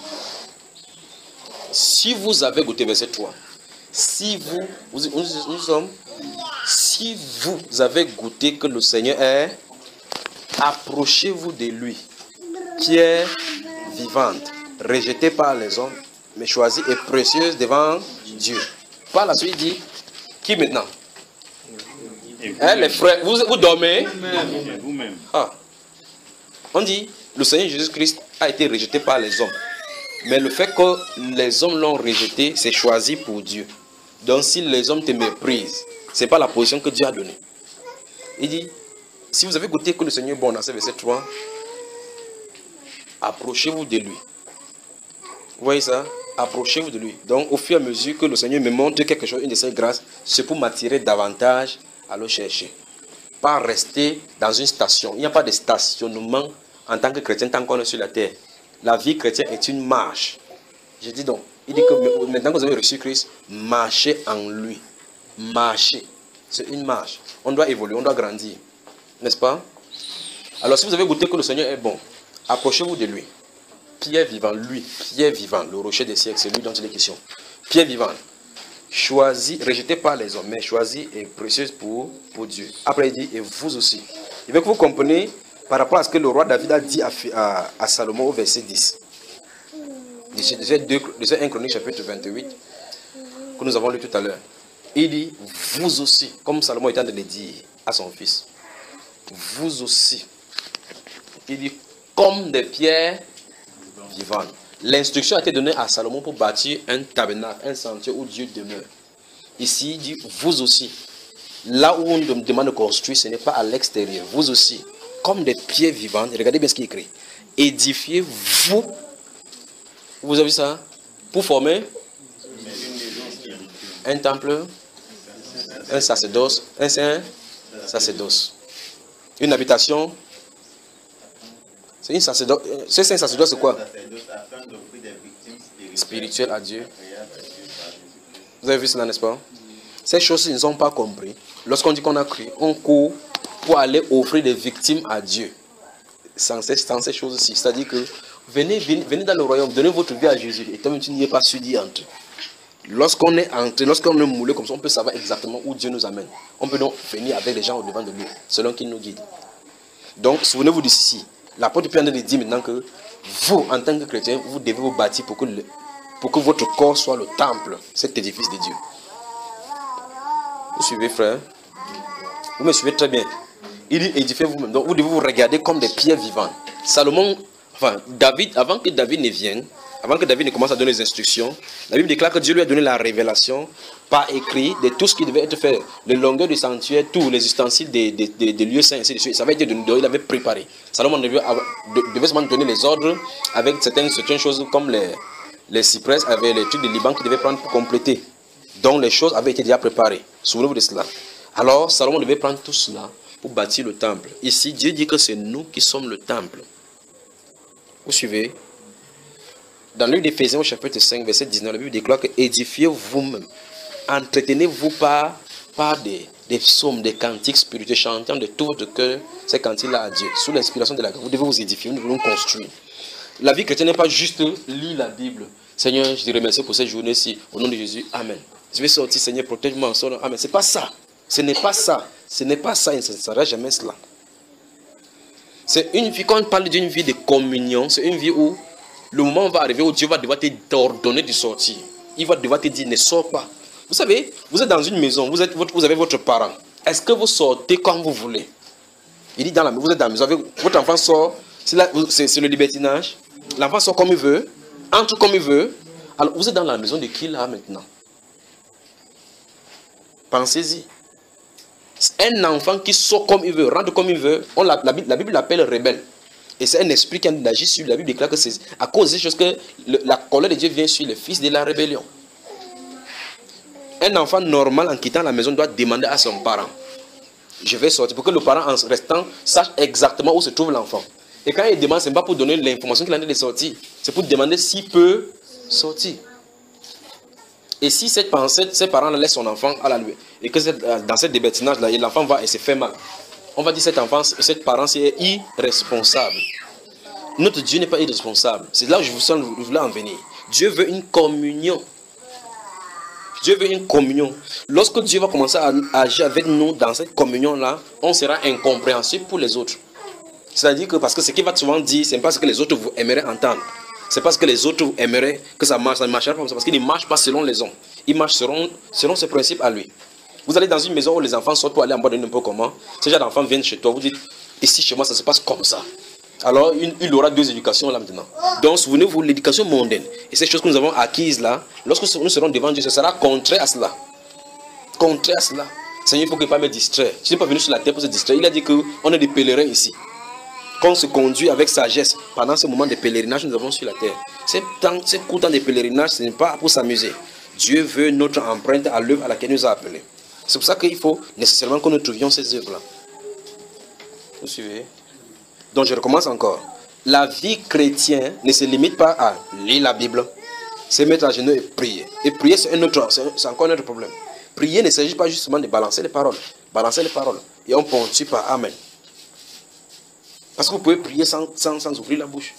Speaker 1: Si vous avez goûté, verset trois, si vous, nous, nous, nous sommes, si vous avez goûté que le Seigneur est, approchez-vous de lui, pierre vivante, rejetée par les hommes, mais choisie et précieuse devant Dieu. Par la suite, il dit, qui maintenant? Hein, les frères, vous, vous dormez?
Speaker 2: Vous-même.
Speaker 1: Ah. On dit, le Seigneur Jésus-Christ a été rejeté par les hommes. Mais le fait que les hommes l'ont rejeté, c'est choisi pour Dieu. Donc si les hommes te méprisent, ce n'est pas la position que Dieu a donnée. Il dit, si vous avez goûté que le Seigneur est bon dans ce verset trois, approchez-vous de lui. Vous voyez ça? Approchez-vous de lui. Donc au fur et à mesure que le Seigneur me montre quelque chose, une de ses grâces, c'est pour m'attirer davantage à le chercher. Pas rester dans une station. Il n'y a pas de stationnement en tant que chrétien tant qu'on est sur la terre. La vie chrétienne est une marche. Je dis donc, il dit que maintenant que vous avez reçu Christ, marchez en lui. Marchez. C'est une marche. On doit évoluer, on doit grandir. N'est-ce pas? Alors si vous avez goûté que le Seigneur est bon, approchez-vous de lui. Pierre vivant, lui, Pierre vivant, le rocher des siècles, c'est lui dont il est question. Pierre vivant, choisi, rejeté par les hommes, mais choisi et précieuse pour, pour Dieu. Après il dit, et vous aussi. Il veut que vous compreniez par rapport à ce que le roi David a dit à, à, à Salomon au verset dix. De ce un Chronique chapitre vingt-huit que nous avons lu tout à l'heure. Il dit, vous aussi, comme Salomon est en train de le dire à son fils, vous aussi. Il dit, comme des pierres vivantes. L'instruction a été donnée à Salomon pour bâtir un tabernacle, un sentier où Dieu demeure. Ici, il dit, vous aussi. Là où on demande de construire, ce n'est pas à l'extérieur. Vous aussi. comme des pierres vivantes. Regardez bien ce qui est écrit. Édifiez-vous. Vous avez vu ça? Pour former un temple, un sacerdoce, un saint sacerdoce. Une habitation. C'est une sacerdoce. C'est saint sacerdoce, c'est quoi? Spirituel à Dieu. Vous avez vu cela, n'est-ce pas? Ces choses, ils ne sont pas compris. Lorsqu'on dit qu'on a cru, on court pour aller offrir des victimes à Dieu. Sans ces, sans ces choses-ci. C'est-à-dire que venez, venez, venez dans le royaume, donnez votre vie à Jésus. Et toi, tu n'y es pas su d'y entrer. Lorsqu'on est entré, lorsqu'on est moulé comme ça, on peut savoir exactement où Dieu nous amène. On peut donc venir avec les gens au devant de lui, selon qu'il nous guide. Donc, souvenez-vous de ceci. L'apôtre Pierre nous dit maintenant que vous, en tant que chrétien, vous devez vous bâtir pour que, le, pour que votre corps soit le temple, cet édifice de Dieu. Vous suivez, frère? Vous me suivez très bien. Il dit édifiez vous-même. Donc, vous devez vous regarder comme des pierres vivantes. Salomon, enfin, David, avant que David ne vienne, avant que David ne commence à donner les instructions, la Bible déclare que Dieu lui a donné la révélation par écrit de tout ce qui devait être fait. Les longueurs du sanctuaire, tous les ustensiles des, des, des, des lieux saints, ainsi de suite. Ça avait été donné, il avait préparé. Salomon devait, devait seulement donner les ordres avec certaines, certaines choses comme les, les cyprès, avec les trucs de Liban qu'il devait prendre pour compléter. Donc les choses avaient été déjà préparées. Souvenez-vous de cela. Alors Salomon devait prendre tout cela pour bâtir le temple. Ici, Dieu dit que c'est nous qui sommes le temple. Vous suivez? Dans le livre d'Éphésiens, au chapitre cinq, verset dix-neuf, la Bible déclare que édifiez vous-même. Entretenez-vous par, par des, des psaumes, des cantiques spirituels, chantant de tout votre cœur ces cantiques-là à Dieu. Sous l'inspiration de la grâce, vous devez vous édifier, nous devons construire. La vie chrétienne n'est pas juste lire la Bible. Seigneur, je te remercie pour cette journée-ci. Au nom de Jésus, Amen. Je vais sortir, Seigneur, protège-moi. Amen. Ce n'est pas ça. Ce n'est pas ça. Ce n'est pas ça. Ce ne sera jamais cela. C'est une vie, quand on parle d'une vie de communion, c'est une vie où le moment va arriver où Dieu va devoir t'ordonner de sortir. Il va devoir te dire, ne sors pas. Vous savez, vous êtes dans une maison, vous, êtes, vous avez votre parent. Est-ce que vous sortez quand vous voulez? Il dit, dans la, vous êtes dans la maison, votre enfant sort, c'est le libertinage. L'enfant sort comme il veut, entre comme il veut. Alors, vous êtes dans la maison de qui là maintenant? Pensez-y. Un enfant qui sort comme il veut, rentre comme il veut, on la, la, la Bible l'appelle rebelle. Et c'est un esprit qui agit sur la Bible déclare que c'est à cause de ces choses que le, la colère de Dieu vient sur les fils de la rébellion. Un enfant normal en quittant la maison doit demander à son parent. Je vais sortir pour que le parent en restant sache exactement où se trouve l'enfant. Et quand il demande, ce n'est pas pour donner l'information qu'il en est de sortir. C'est pour demander s'il peut sortir. Et si cette pensée, ces parents laissent son enfant à la lui, et que dans ce débertinage-là, l'enfant va et se fait mal. On va dire cet enfant, cette parent, c'est irresponsable. Notre Dieu n'est pas irresponsable. C'est là où je voulais en venir. Dieu veut une communion. Dieu veut une communion. Lorsque Dieu va commencer à agir avec nous dans cette communion-là, on sera incompréhensible pour les autres. C'est-à-dire que parce que ce qu'il va souvent dire, ce n'est pas ce que les autres vous aimeraient entendre. C'est parce que les autres aimeraient que ça marche. Ça ne marchera pas comme ça. Parce qu'il ne marche pas selon les hommes. Il marche selon, selon ses principes à lui. Vous allez dans une maison où les enfants sortent pour aller en bas de n'importe comment. Ces gens d'enfants viennent chez toi. Vous dites, ici chez moi ça se passe comme ça. Alors il, il aura deux éducations là maintenant. Donc souvenez-vous, l'éducation mondaine. Et ces choses que nous avons acquises là, lorsque nous serons devant Dieu, ce sera contraire à cela. Contraire à cela. Seigneur, il ne faut que pas me distraire. Je ne suis pas venu sur la terre pour se distraire. Il a dit qu'on est des pèlerins ici. Qu'on se conduit avec sagesse pendant ce moment de pèlerinage que nous avons sur la terre. C'est court temps de pèlerinage, ce n'est pas pour s'amuser. Dieu veut notre empreinte à l'œuvre à laquelle il nous a appelés. C'est pour ça qu'il faut nécessairement que nous trouvions ces œuvres-là. Vous suivez? Donc je recommence encore. La vie chrétienne ne se limite pas à lire la Bible, se mettre à genoux et prier. Et prier, c'est un autre, c'est encore un autre problème. Prier ne s'agit pas justement de balancer les paroles. Balancer les paroles. Et on ponctue par Amen. Parce que vous pouvez prier sans, sans, sans ouvrir la bouche.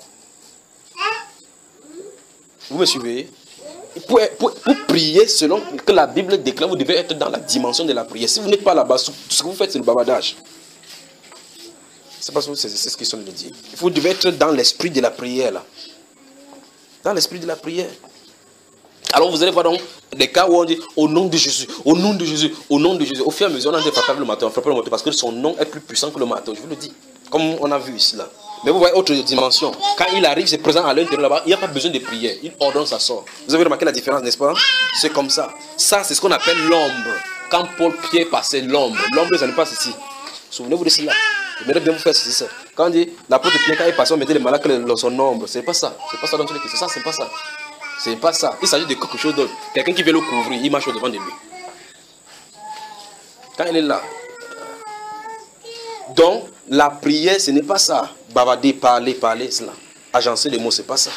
Speaker 1: Vous me suivez? Pour, pour, pour prier selon que la Bible déclare, vous devez être dans la dimension de la prière. Si vous n'êtes pas là-bas, tout ce que vous faites, c'est le bavardage. C'est pas c'est ce qu'ils sont de dire. Vous devez être dans l'esprit de la prière là. Dans l'esprit de la prière. Alors vous allez voir donc des cas où on dit au nom de Jésus, au nom de Jésus, au nom de Jésus. Au fur et à mesure, on a dit frapper le marteau, on frappe le marteau parce que son nom est plus puissant que le marteau. Je vous le dis. Comme on a vu ici là. Mais vous voyez autre dimension. Quand il arrive, c'est présent à l'intérieur là-bas, il n'y a pas besoin de prière. Il ordonne, ça sort. Vous avez remarqué la différence, n'est-ce pas? C'est comme ça. Ça, c'est ce qu'on appelle l'ombre. Quand Paul Pierre passait l'ombre. L'ombre, ça n'est pas ceci. Souvenez-vous de cela. J'aimerais bien vous faire ceci, ça. Quand on dit l'apôtre Pierre, quand il passait, on mettait les malades dans son ombre. C'est pas ça. C'est pas ça dans tous les cas. C'est ça, c'est pas ça. C'est pas ça. Il s'agit de quelque chose d'autre. Quelqu'un qui veut le couvrir, il marche au devant de lui. Quand il est là. Donc, la prière, ce n'est pas ça. Bavader, parler, parler, cela. Agencer les mots, c'est pas ça.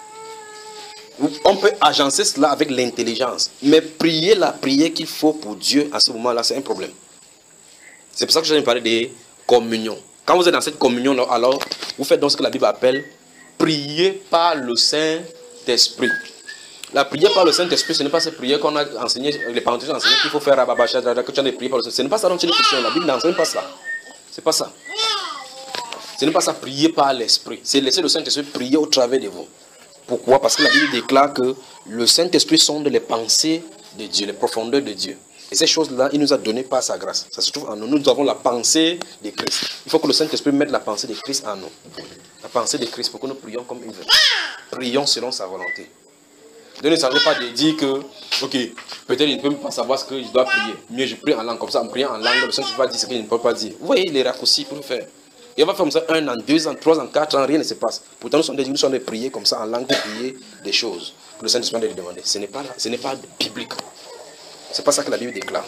Speaker 1: On peut agencer cela avec l'intelligence. Mais prier la prière qu'il faut pour Dieu, à ce moment-là, c'est un problème. C'est pour ça que je vais parler de communion. Quand vous êtes dans cette communion, alors, vous faites donc ce que la Bible appelle prier par le Saint-Esprit. La prière par le Saint-Esprit, ce n'est pas cette prière qu'on a enseigné, les parents ont enseigné qu'il faut faire Rababacha, que tu as des prières par le Saint-Esprit. Ce n'est pas ça dont il est question. La Bible n'enseigne pas ça. C'est pas ça. Ce n'est pas ça, prier par l'Esprit. C'est laisser le Saint-Esprit prier au travers de vous. Pourquoi? Parce que la Bible déclare que le Saint-Esprit sonde les pensées de Dieu, les profondeurs de Dieu. Et ces choses-là, il nous a donné par sa grâce. Ça se trouve en nous. Nous avons la pensée de Christ. Il faut que le Saint-Esprit mette la pensée de Christ en nous. La pensée de Christ pour que nous prions comme il veut. Prions selon sa volonté. Donc, il ne s'agit pas de dire que, ok, peut-être il ne peut pas savoir ce qu'il doit prier. Mieux je prie en langue, comme ça, en priant en langue, le Saint-Esprit va dire ce qu'il ne peut pas dire. Vous voyez les raccourcis pour le faire. Et on va faire comme ça un an, deux ans, trois ans, quatre ans, rien ne se passe. Pourtant, nous sommes des, nous sommes des prier comme ça en langue, pour prier des choses. Que le Saint-Esprit va lui demander. Ce n'est pas, ce n'est pas biblique. Ce n'est pas ça que la Bible déclare.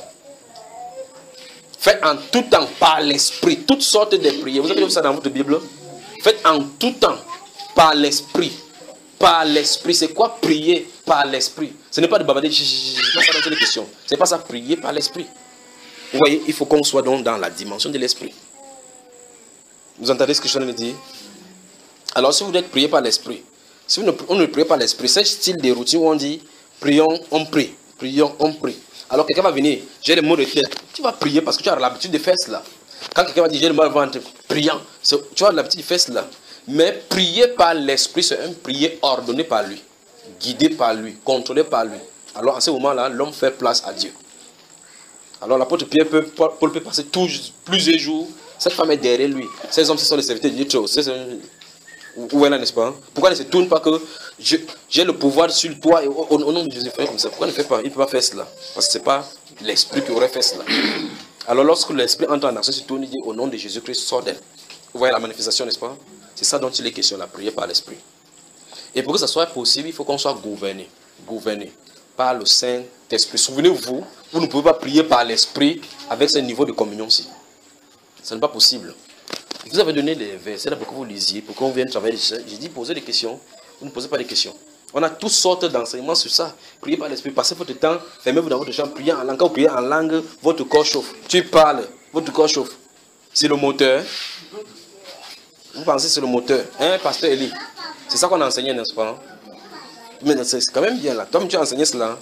Speaker 1: Faites en tout temps par l'Esprit toutes sortes de prières. Vous avez vu ça dans votre Bible? Faites en tout temps par l'Esprit. Par l'Esprit. C'est quoi prier par l'Esprit? Ce n'est pas de babader. C'est pas ça dans les questions. C'est pas ça prier par l'Esprit. Vous voyez, il faut qu'on soit donc dans la dimension de l'Esprit. Vous entendez ce que je suis en train de dire? Alors, si vous êtes prié par l'Esprit, si vous ne, on ne prie pas l'Esprit, c'est style de routine où on dit prions, on prie, prions, on prie. Alors, quelqu'un va venir, j'ai le mot de tête, tu vas prier parce que tu as l'habitude de faire cela. Quand quelqu'un va dire j'ai le mal au ventre, priant, tu as l'habitude de faire cela. Mais prier par l'Esprit, c'est un prier ordonné par lui, guidé par lui, contrôlé par lui. Alors, à ce moment-là, l'homme fait place à Dieu. Alors, l'apôtre Pierre peut, Paul peut passer tous, plusieurs jours. Cette femme est derrière lui. Ces hommes, ce sont les serviteurs de Dieu. Où est là, n'est-ce pas? Pourquoi il ne se tourne pas que j'ai le pouvoir sur toi et au, au nom de Jésus, comme ça? Pourquoi il ne fait pas? Il ne peut pas faire cela. Parce que ce n'est pas l'Esprit qui aurait fait cela. Alors lorsque l'Esprit entre en action, il se tourne, il dit au nom de Jésus-Christ, sors d'elle. Vous voyez la manifestation, n'est-ce pas? C'est ça dont il est question, la prière par l'Esprit. Et pour que ça soit possible, il faut qu'on soit gouverné. Gouverné par le Saint-Esprit. Souvenez-vous, vous ne pouvez pas prier par l'Esprit avec ce niveau de communion-ci. Ce n'est pas possible. Vous avez donné des versets là pour que vous lisiez, pour qu'on vienne travailler. J'ai dit posez des questions. Vous ne posez pas des questions. On a toutes sortes d'enseignements sur ça. Priez par l'Esprit. Passez votre temps. Fermez-vous dans votre chambre. Priez en langue. Quand vous priez en langue, votre corps chauffe. Tu parles. Votre corps chauffe. C'est le moteur. Vous pensez que c'est le moteur. Hein, pasteur Eli? C'est ça qu'on a enseigné, n'est-ce pas? Mais c'est quand même bien là. Toi, tu as enseigné cela.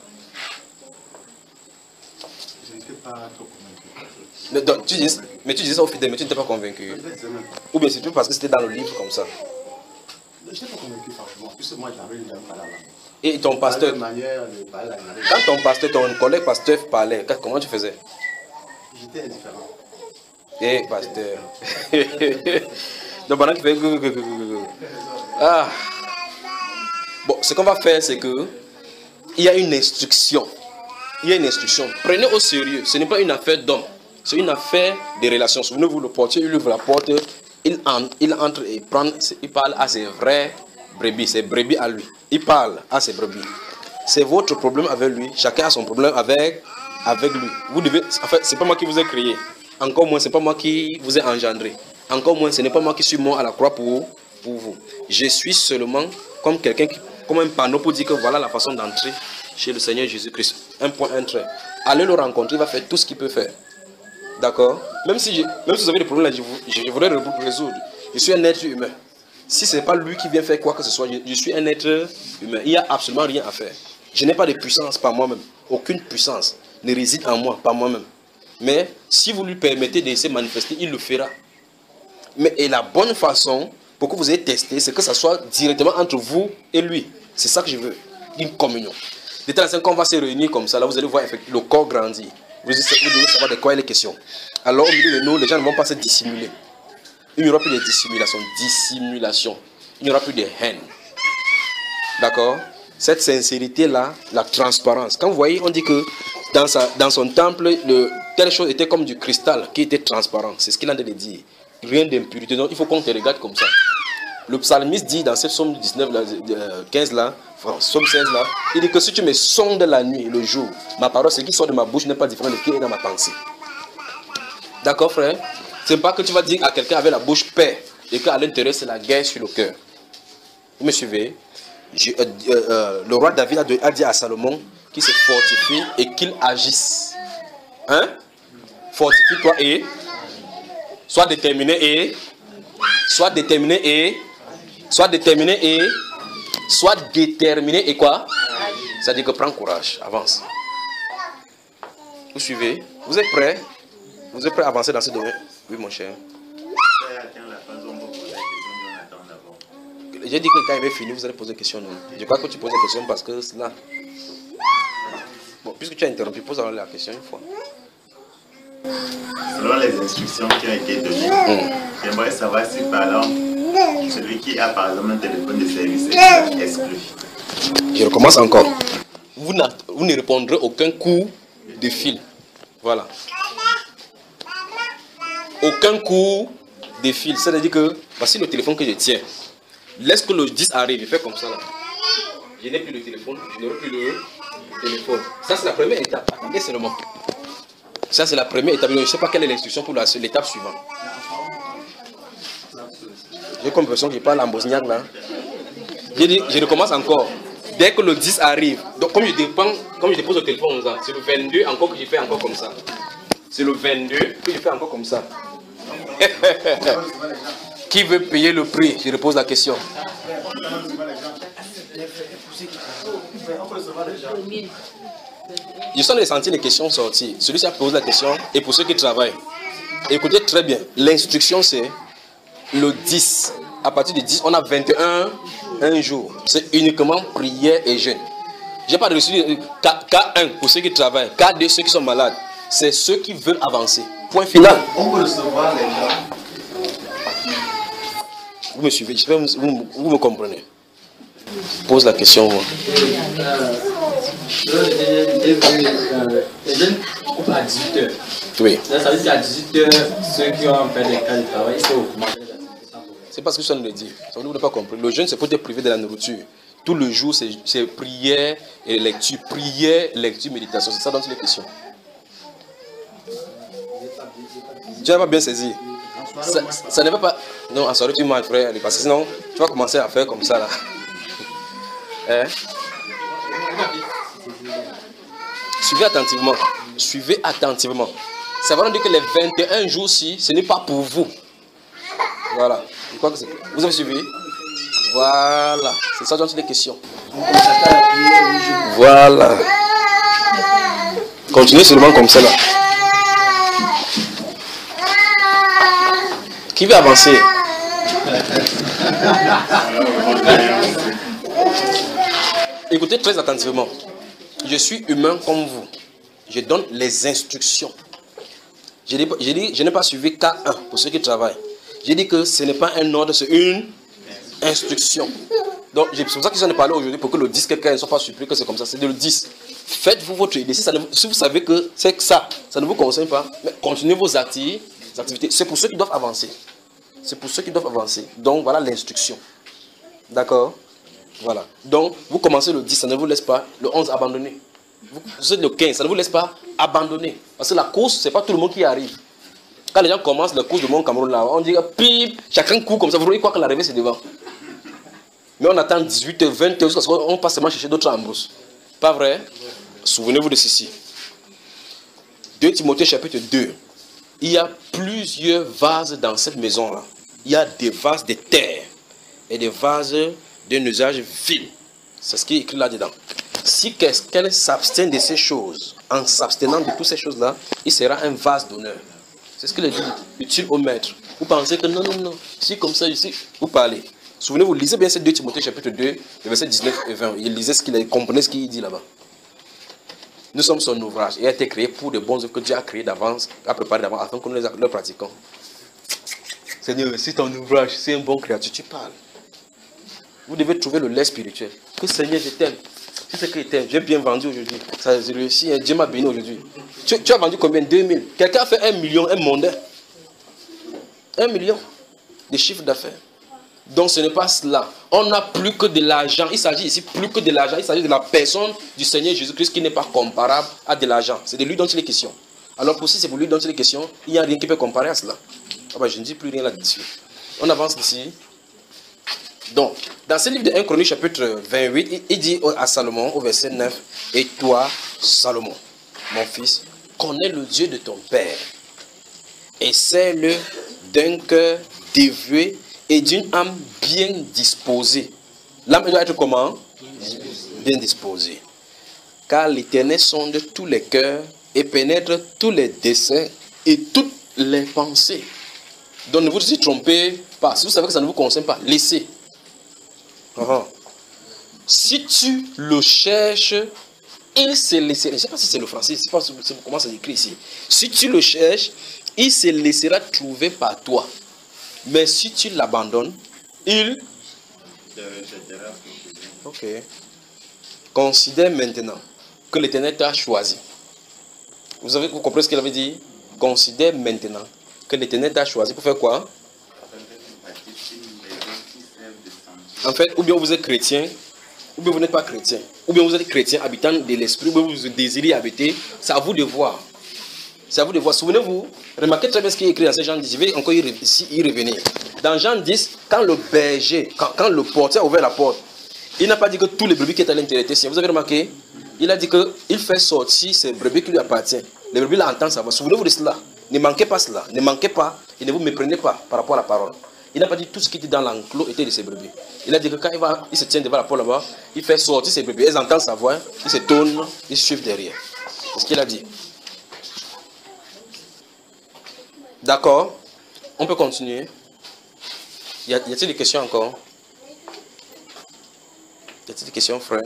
Speaker 4: Je n'étais pas trop convaincu.
Speaker 1: Mais, donc, tu dis, mais tu disais ça au fidèle, mais tu n'étais pas convaincu. Ou bien c'est tout parce que c'était dans le livre comme ça.
Speaker 4: Je n'étais pas convaincu, franchement. Puisque moi, j'avais une pas là.
Speaker 1: Et ton pasteur, quand ton pasteur, ton collègue pasteur parlait, comment tu faisais?
Speaker 4: J'étais indifférent.
Speaker 1: Eh, pasteur. Donc pendant qu'il fait... Ah. Bon, ce qu'on va faire, c'est que il y a une instruction. Il y a une instruction. Prenez au sérieux. Ce n'est pas une affaire d'homme. C'est une affaire de relations. Souvenez-vous, le portier, il ouvre la porte, il entre, il entre et prend, il parle à ses vraies brebis, ses brebis à lui. Il parle à ses brebis. C'est votre problème avec lui. Chacun a son problème avec, avec lui. Vous devez, en fait, c'est pas moi qui vous ai créé. Encore moins, c'est pas moi qui vous ai engendré. Encore moins, ce n'est pas moi qui suis mort à la croix pour, pour vous. Je suis seulement comme quelqu'un qui, comme un panneau pour dire que voilà la façon d'entrer chez le Seigneur Jésus-Christ. Un point, un trait. Allez le rencontrer, il va faire tout ce qu'il peut faire. D'accord? Même si, je, même si vous avez des problèmes, là, je, je, je voudrais le résoudre. Je suis un être humain. Si ce n'est pas lui qui vient faire quoi que ce soit, je, je suis un être humain. Il n'y a absolument rien à faire. Je n'ai pas de puissance par moi-même. Aucune puissance ne réside en moi, par moi-même. Mais si vous lui permettez de se manifester, il le fera. Mais et la bonne façon pour que vous ayez testé, c'est que ça soit directement entre vous et lui. C'est ça que je veux. Une communion. De telle sorte qu'on va se réunir comme ça, là vous allez voir le corps grandir. Vous devez savoir de quoi il est question. Alors au milieu de nous, les gens ne vont pas se dissimuler. Il n'y aura plus de dissimulation. Dissimulation. Il n'y aura plus de haine. D'accord? Cette sincérité-là, la transparence. Quand vous voyez, on dit que dans, sa, dans son temple, le, telle chose était comme du cristal qui était transparent. C'est ce qu'il a de dire. rien d'impurité. Donc il faut qu'on te regarde comme ça. Le psalmiste dit dans cette somme dix-neuf, là, quinze là, enfin, somme seize là, il dit que si tu me sondes la nuit et le jour, ma parole, ce qui sort de ma bouche n'est pas différent de ce qui est dans ma pensée. D'accord, frère? C'est pas que tu vas dire à quelqu'un avec la bouche paix et qu'à l'intérieur c'est la guerre sur le cœur. Vous me suivez? Je, euh, euh, Le roi David a, de, a dit à Salomon qu'il se fortifie et qu'il agisse. Hein? Fortifie-toi et sois déterminé et sois déterminé et sois déterminé et sois déterminé et quoi? C'est-à-dire que prends courage, avance. Vous suivez? Vous êtes prêts? Vous êtes prêts à avancer dans ce domaine? Oui, mon cher. J'ai dit que quand il va finir, vous allez poser des questions. Non? Je crois que tu poses des questions parce que là. Bon, puisque tu as interrompu, pose alors la question une fois.
Speaker 5: Selon les instructions qui ont été données, mmh. j'aimerais savoir si par exemple, celui qui a par exemple un téléphone de service est exclu.
Speaker 1: Je recommence encore. Vous, vous ne répondrez aucun coup de fil. Voilà. Aucun coup de fil. C'est-à-dire que, voici le téléphone que je tiens. Laisse que le dix arrive. Je fais comme ça là. Je n'ai plus le téléphone. Je n'aurai plus le téléphone. Ça, c'est la première étape. Attendez seulement. Ça, c'est la première étape. Je ne sais pas quelle est l'instruction pour l'étape suivante. J'ai comme l'impression que je parle en bosniaque là. Je, dis, je recommence encore. Dès que le dix arrive, donc comme je, dépends, comme je dépose le téléphone, c'est le vingt-deux encore que je fais encore comme ça. C'est le vingt-deux que je fais encore comme ça. Qui veut payer le prix? Je repose la question. Je sens les sentir les questions sortir. Celui qui a posé la question et pour ceux qui travaillent. Écoutez très bien. L'instruction c'est le dix. À partir du dix, on a vingt et un un jour. C'est uniquement prière et jeûne. Je n'ai pas reçu K un pour ceux qui travaillent. K deux ceux qui sont malades. C'est ceux qui veulent avancer. Point final.
Speaker 5: On peut recevoir les gens.
Speaker 1: Vous me suivez, vous, vous, vous me comprenez. Pose la question. Moi.
Speaker 6: Les jeunes coupent à dix-huit heures.
Speaker 1: Oui.
Speaker 6: Ça veut dire qu'à dix-huit heures, ceux qui ont fait des cas de travail, ils sont commencer.
Speaker 1: C'est parce que ça nous le dit. Ça vous ne pas compris. Le jeûne, c'est pour te priver de la nourriture. Tout le jour, c'est prière et lecture. Prière, lecture, méditation. C'est ça dont il est question. Tu n'as pas bien saisi. Ça, ça ne va pas. Non, en soirée, tu manges, frère. Parce que sinon, tu vas commencer à faire comme ça là. Hein? Suivez attentivement. Suivez attentivement. Ça va nous dire que les vingt et un jours-ci, ce n'est pas pour vous. Voilà. Je crois que c'est. Vous avez suivi? Voilà. C'est ça dont il est question. Voilà. Continuez seulement comme ça là. Qui veut avancer? Écoutez très attentivement. Je suis humain comme vous. Je donne les instructions. Je dis, je dis, je n'ai pas suivi K un pour ceux qui travaillent. J'ai dit que ce n'est pas un ordre, c'est une instruction. Donc c'est pour ça que j'en ai parlé aujourd'hui, pour que le dix, quelqu'un ne soit pas surpris que c'est comme ça. C'est de le dix. Faites-vous votre idée. Si, ça ne, si vous savez que c'est que ça, ça ne vous concerne pas, mais continuez vos activités. C'est pour ceux qui doivent avancer. C'est pour ceux qui doivent avancer. Donc voilà l'instruction. D'accord? Voilà. Donc vous commencez le dix, ça ne vous laisse pas. Le onze, abandonner. Vous, vous êtes le quinze, ça ne vous laisse pas abandonner. Parce que la course, ce n'est pas tout le monde qui y arrive. Quand les gens commencent la course de mon Cameroun là, on dit pip, chacun court comme ça. Vous voyez quoi que l'arrivée c'est devant. Mais on attend dix-huit heures, vingt heures, jusqu'à ce qu'on passe seulement chercher d'autres embrousses. Pas vrai? Souvenez-vous de ceci. deux Timothée chapitre deux. Il y a plusieurs vases dans cette maison-là. Il y a des vases de terre et des vases d'un usage vil. C'est ce qui est écrit là-dedans. Si quelqu'un s'abstient de ces choses, en s'abstenant de toutes ces choses-là, il sera un vase d'honneur. C'est ce qu'il dit, utile au maître. Vous pensez que non, non, non, si comme ça, ici, vous parlez. Souvenez-vous, lisez bien ces deux Timothée chapitre deux, verset dix-neuf et vingt. Il lisait ce qu'il a, comprenez ce qu'il dit là-bas. Nous sommes son ouvrage. Il a été créé pour de bons œuvres que Dieu a créé d'avance, a préparé d'avance, afin que nous les pratiquions. Seigneur, si ton ouvrage, c'est un bon créature, tu parles. Vous devez trouver le lait spirituel. Que Seigneur, je t'aime. C'est ce que je t'aime. J'ai bien vendu aujourd'hui. Ça j'ai réussi. Dieu m'a béni aujourd'hui. Tu, tu as vendu combien? deux mille. Quelqu'un a fait un million, un mondain. Un million de chiffre d'affaires. Donc ce n'est pas cela. On n'a plus que de l'argent. Il s'agit ici plus que de l'argent. Il s'agit de la personne du Seigneur Jésus-Christ qui n'est pas comparable à de l'argent. C'est de lui dont il est question. Alors pour si c'est pour lui dont il est question, il n'y a rien qui peut comparer à cela. Ah bah, je ne dis plus rien là-dessus. On avance ici. Donc, dans ce livre de un Chronique chapitre vingt-huit, il dit à Salomon au verset neuf, « Et toi, Salomon, mon fils, connais le Dieu de ton père, et sais-le d'un cœur dévoué et d'une âme bien disposée. » L'âme doit être comment? Bien disposée. Car l'Éternel sonde tous les cœurs et pénètre tous les desseins et toutes les pensées. Donc ne vous y trompez pas. Si vous savez que ça ne vous concerne pas, laissez. Uh-huh. Si tu le cherches, il se laissera. Je ne sais pas si c'est le français, je ne sais pas comment ça s'écrit ici. Si tu le cherches, il se laissera trouver par toi. Mais si tu l'abandonnes, il... Ok. Considère maintenant que l'Éternel t'a choisi. Vous avez vous compris ce qu'il avait dit? Considère maintenant que l'Éternel t'a choisi pour faire quoi? En fait, ou bien vous êtes chrétien, ou bien vous n'êtes pas chrétien. Ou bien vous êtes chrétien habitant de l'esprit, ou bien vous désirez habiter. C'est à vous de voir. C'est à vous de voir. Souvenez-vous, remarquez très bien ce qui est écrit dans ce Jean dix. Je vais encore y revenir. Dans Jean dix, quand le berger, quand, quand le portier a ouvert la porte, il n'a pas dit que tous les brebis qui étaient à l'intérieur étaient siens. Vous avez remarqué? Il a dit qu'il fait sortir ces brebis qui lui appartiennent. Les brebis l'entendent savoir. Souvenez-vous de cela. Ne manquez pas cela. Ne manquez pas et ne vous méprenez pas par rapport à la parole. Il n'a pas dit tout ce qui était dans l'enclos était de ses brebis. Il a dit que quand il, va, il se tient devant la porte là-bas, il fait sortir ses brebis. Elles entendent sa voix, ils se tournent, ils suivent derrière. C'est ce qu'il a dit. D'accord? On peut continuer. Y a-t-il des questions encore? Y a-t-il des questions, frère?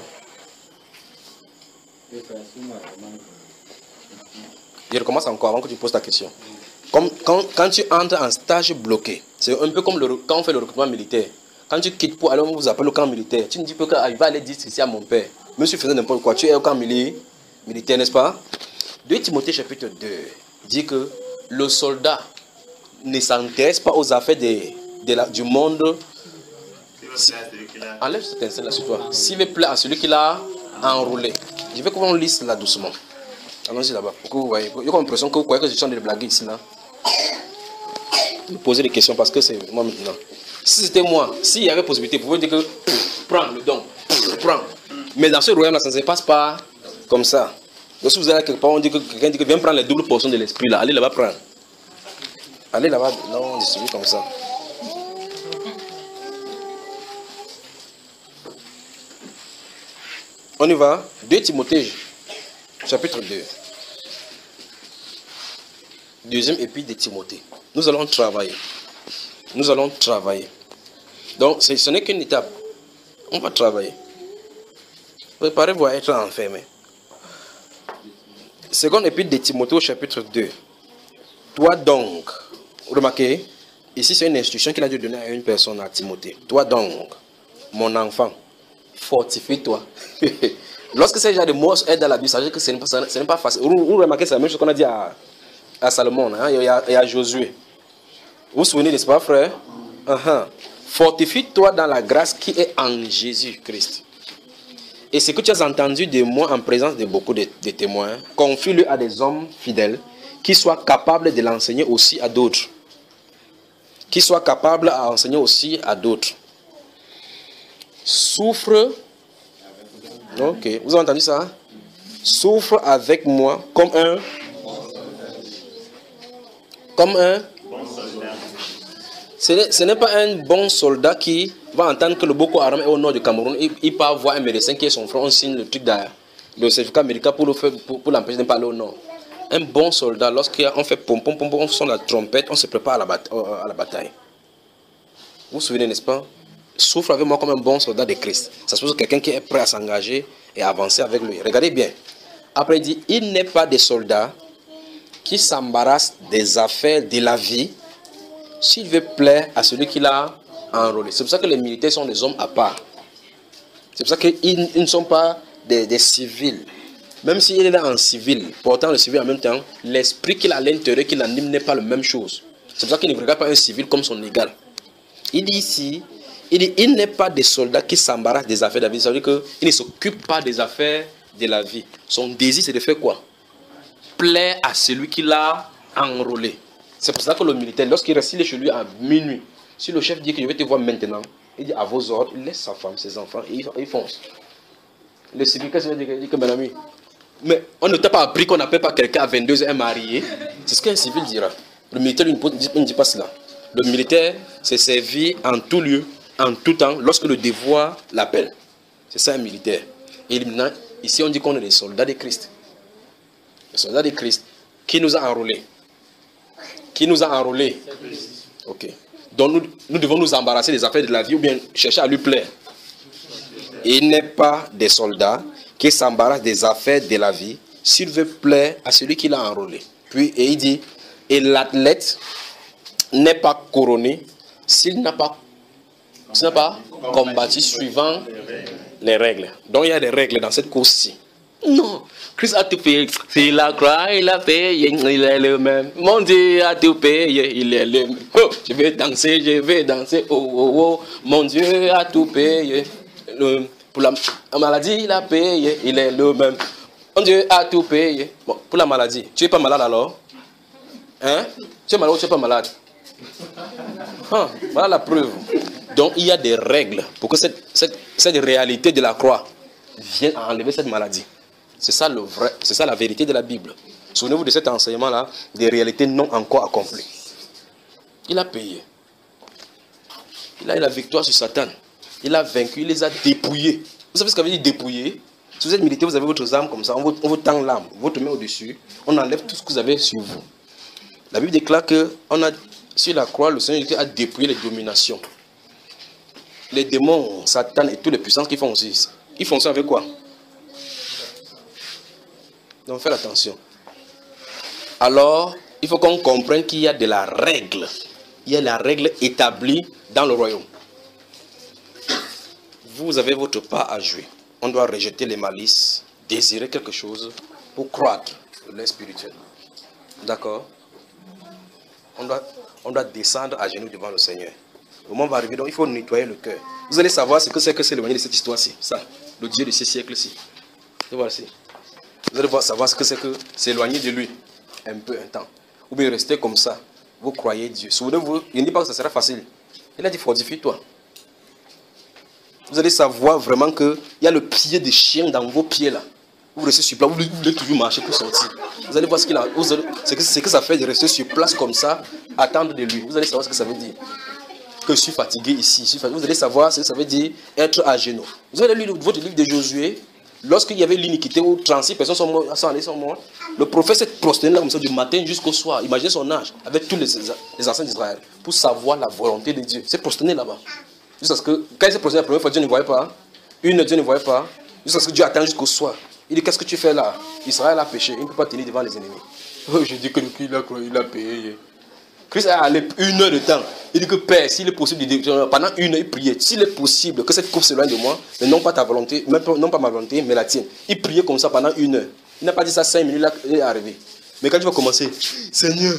Speaker 1: Je recommence encore avant que tu poses ta question. Comme, quand, quand tu entres en stage bloqué, c'est un peu comme le, quand on fait le recrutement militaire. Quand tu quittes pour aller, on vous appelle au camp militaire. Tu ne dis pas qu'il va aller dire ceci à mon père. Monsieur faisait n'importe quoi. Tu es au camp militaire, n'est-ce pas? deux Timothée chapitre deux dit que le soldat ne s'intéresse pas aux affaires de, de la, du monde. Si, enlève cette instant là sur toi. S'il veut plaire à celui qui l'a enroulé. Je veux qu'on lise là doucement. Allons-y là-bas. Vous voyez, il y a l'impression que vous croyez que je suis en train de blaguer ici là. Me poser des questions parce que c'est moi maintenant. Si c'était moi, s'il y avait possibilité, vous pouvez dire que prends le don, prends. Mais dans ce royaume là, ça ne se passe pas comme ça. Donc si vous allez quelque part, on dit que quelqu'un dit que viens prendre les doubles portions de l'esprit là, allez là-bas prendre. Allez là-bas, non, on distribue comme ça. On y va. deux Timothée, chapitre deux. Deuxième épître de Timothée. Nous allons travailler. Nous allons travailler. Donc, ce n'est qu'une étape. On va travailler. Préparez-vous à être enfermé. Seconde épître de Timothée au chapitre deux. Toi donc, remarquez, ici c'est une instruction qu'il a dû donner à une personne, à Timothée. Toi donc, mon enfant, fortifie-toi. Lorsque ces genre de mots aident dans la Bible, ça veut dire que ce n'est pas, pas facile. Vous, vous remarquez, c'est la même chose qu'on a dit à, à Salomon hein, et, à, et à Josué. Vous vous souvenez, n'est-ce pas, frère? uh-huh. Fortifie-toi dans la grâce qui est en Jésus-Christ. Et ce que tu as entendu de moi en présence de beaucoup de, de témoins, confie-le à des hommes fidèles qui soient capables de l'enseigner aussi à d'autres. Qui soient capables d'enseigner aussi à d'autres. Souffre. Ok, vous avez entendu ça? Souffre avec moi comme un. Comme un. Ce n'est pas un bon soldat qui va entendre que le Boko Haram est au nord du Cameroun. Il, il part voir un médecin qui est son frère, on signe le truc derrière, le certificat médical pour l'empêcher pour, pour de pas aller au nord. Un bon soldat, lorsqu'on fait pom pom pom, on sonne la trompette, on se prépare à la, bat à la bataille. Vous vous souvenez, n'est-ce pas? Souffre avec moi comme un bon soldat de Christ. Ça suppose quelqu'un qui est prêt à s'engager et à avancer avec lui. Regardez bien. Après, il dit, il n'est pas des soldats qui s'embarrassent des affaires de la vie s'il veut plaire à celui qui l'a enrôlé. C'est pour ça que les militaires sont des hommes à part. C'est pour ça qu'ils ne sont pas des, des civils. Même s'il est là en civil, portant le civil en même temps, l'esprit qu'il a à l'intérieur, qu'il anime n'est pas la même chose. C'est pour ça qu'il ne regarde pas un civil comme son égal. Il dit ici, il dit, il n'est pas des soldats qui s'embarrassent des affaires de la vie. Ça veut dire qu'il ne s'occupe pas des affaires de la vie. Son désir, c'est de faire quoi? Plaire à celui qui l'a enrôlé. C'est pour ça que le militaire, lorsqu'il reste chez lui à minuit, si le chef dit que je vais te voir maintenant, il dit à vos ordres, il laisse sa femme, ses enfants, et il, il fonce. Le civil, qu'est-ce qu'il dit? Il dit que mon ami, mais on ne t'a pas appris qu'on n'appelle pas quelqu'un à vingt-deux ans marié. C'est ce qu'un civil dira. Le militaire, il ne dit pas cela. Le militaire s'est servi en tout lieu, en tout temps, lorsque le devoir l'appelle. C'est ça un militaire. Et maintenant, ici on dit qu'on est des soldats de Christ. Les soldats de Christ. Qui nous a enrôlés? Qui nous a enrôlés? Ok. Donc nous, nous devons nous embarrasser des affaires de la vie ou bien chercher à lui plaire. Il n'est pas des soldats qui s'embarrassent des affaires de la vie s'il veut plaire à celui qui l'a enrôlé. Puis, et il dit, et l'athlète n'est pas couronné s'il n'a pas, s'il n'a pas combattu suivant les règles. Donc il y a des règles dans cette course-ci. Non, Christ a tout payé. S'il a croix, il a payé, il est le même. Mon Dieu a tout payé, il est le même. Oh, je vais danser, je vais danser, oh, oh, oh. Mon Dieu a tout payé. Le, pour la, la maladie, il a payé, il est le même. Mon Dieu a tout payé. Bon, pour la maladie, tu n'es pas malade alors? Hein? Tu es malade ou tu n'es pas malade? Ah, voilà la preuve. Donc il y a des règles pour que cette, cette, cette réalité de la croix vienne à enlever cette maladie. C'est ça le vrai, c'est ça la vérité de la Bible. Souvenez-vous de cet enseignement-là, des réalités non encore accomplies. Il a payé. Il a eu la victoire sur Satan. Il a vaincu, il les a dépouillés. Vous savez ce que ça veut dire dépouiller? Si vous êtes militaire, vous avez votre arme comme ça, on vous, on vous tend l'arme, votre main au-dessus, on enlève tout ce que vous avez sur vous. La Bible déclare que on a, sur la croix, le Seigneur a dépouillé les dominations. Les démons, Satan et toutes les puissances qui font aussi. Ils font ça avec quoi? Donc faites attention. Alors, il faut qu'on comprenne qu'il y a de la règle. Il y a la règle établie dans le royaume. Vous avez votre part à jouer. On doit rejeter les malices, désirer quelque chose pour croître le spirituel. D'accord? On doit, on doit descendre à genoux devant le Seigneur. Le moment va arriver, donc il faut nettoyer le cœur. Vous allez savoir ce que c'est que s'éloigner de cette histoire-ci. Ça, le Dieu de ces siècles-ci. Voici. Vous allez voir, savoir ce que c'est que s'éloigner de lui un peu, un temps. Ou bien rester comme ça. Vous croyez Dieu. Souvenez-vous, il ne dit pas que ça sera facile. Il a dit fortifie-toi. Vous allez savoir vraiment qu'il y a le pied de chien dans vos pieds là. Vous restez sur place, vous voulez toujours marcher pour sortir. Vous allez voir ce qu'il a. C'est que, ce que ça fait de rester sur place comme ça, attendre de lui. Vous allez savoir ce que ça veut dire. Que je suis fatigué ici. Je suis fatigué. Vous allez savoir ce que ça veut dire être à genoux. Vous avez lu votre livre de Josué. Lorsqu'il y avait l'iniquité où trente-six personnes sont mortes, sont mortes, le prophète s'est prosterné là comme ça du matin jusqu'au soir. Imaginez son âge avec tous les, les anciens d'Israël pour savoir la volonté de Dieu. C'est prosterné là-bas. Jusqu'à ce que, quand il s'est prosterné la première fois, Dieu ne voyait pas. Une, Dieu ne voyait pas. Jusqu'à ce que Dieu attend jusqu'au soir. Il dit, qu'est-ce que tu fais là? Israël a péché. Il ne peut pas tenir devant les ennemis. Oh, je dis que le Christ il a payé. Christ est allé une heure de temps. Il dit que Père, s'il est possible, pendant une heure, il priait. S'il est possible que cette coupe s'éloigne de moi, mais non pas ta volonté, même pas, non pas ma volonté, mais la tienne. Il priait comme ça pendant une heure. Il n'a pas dit ça cinq minutes, là, il est arrivé. Mais quand tu vas commencer, Seigneur,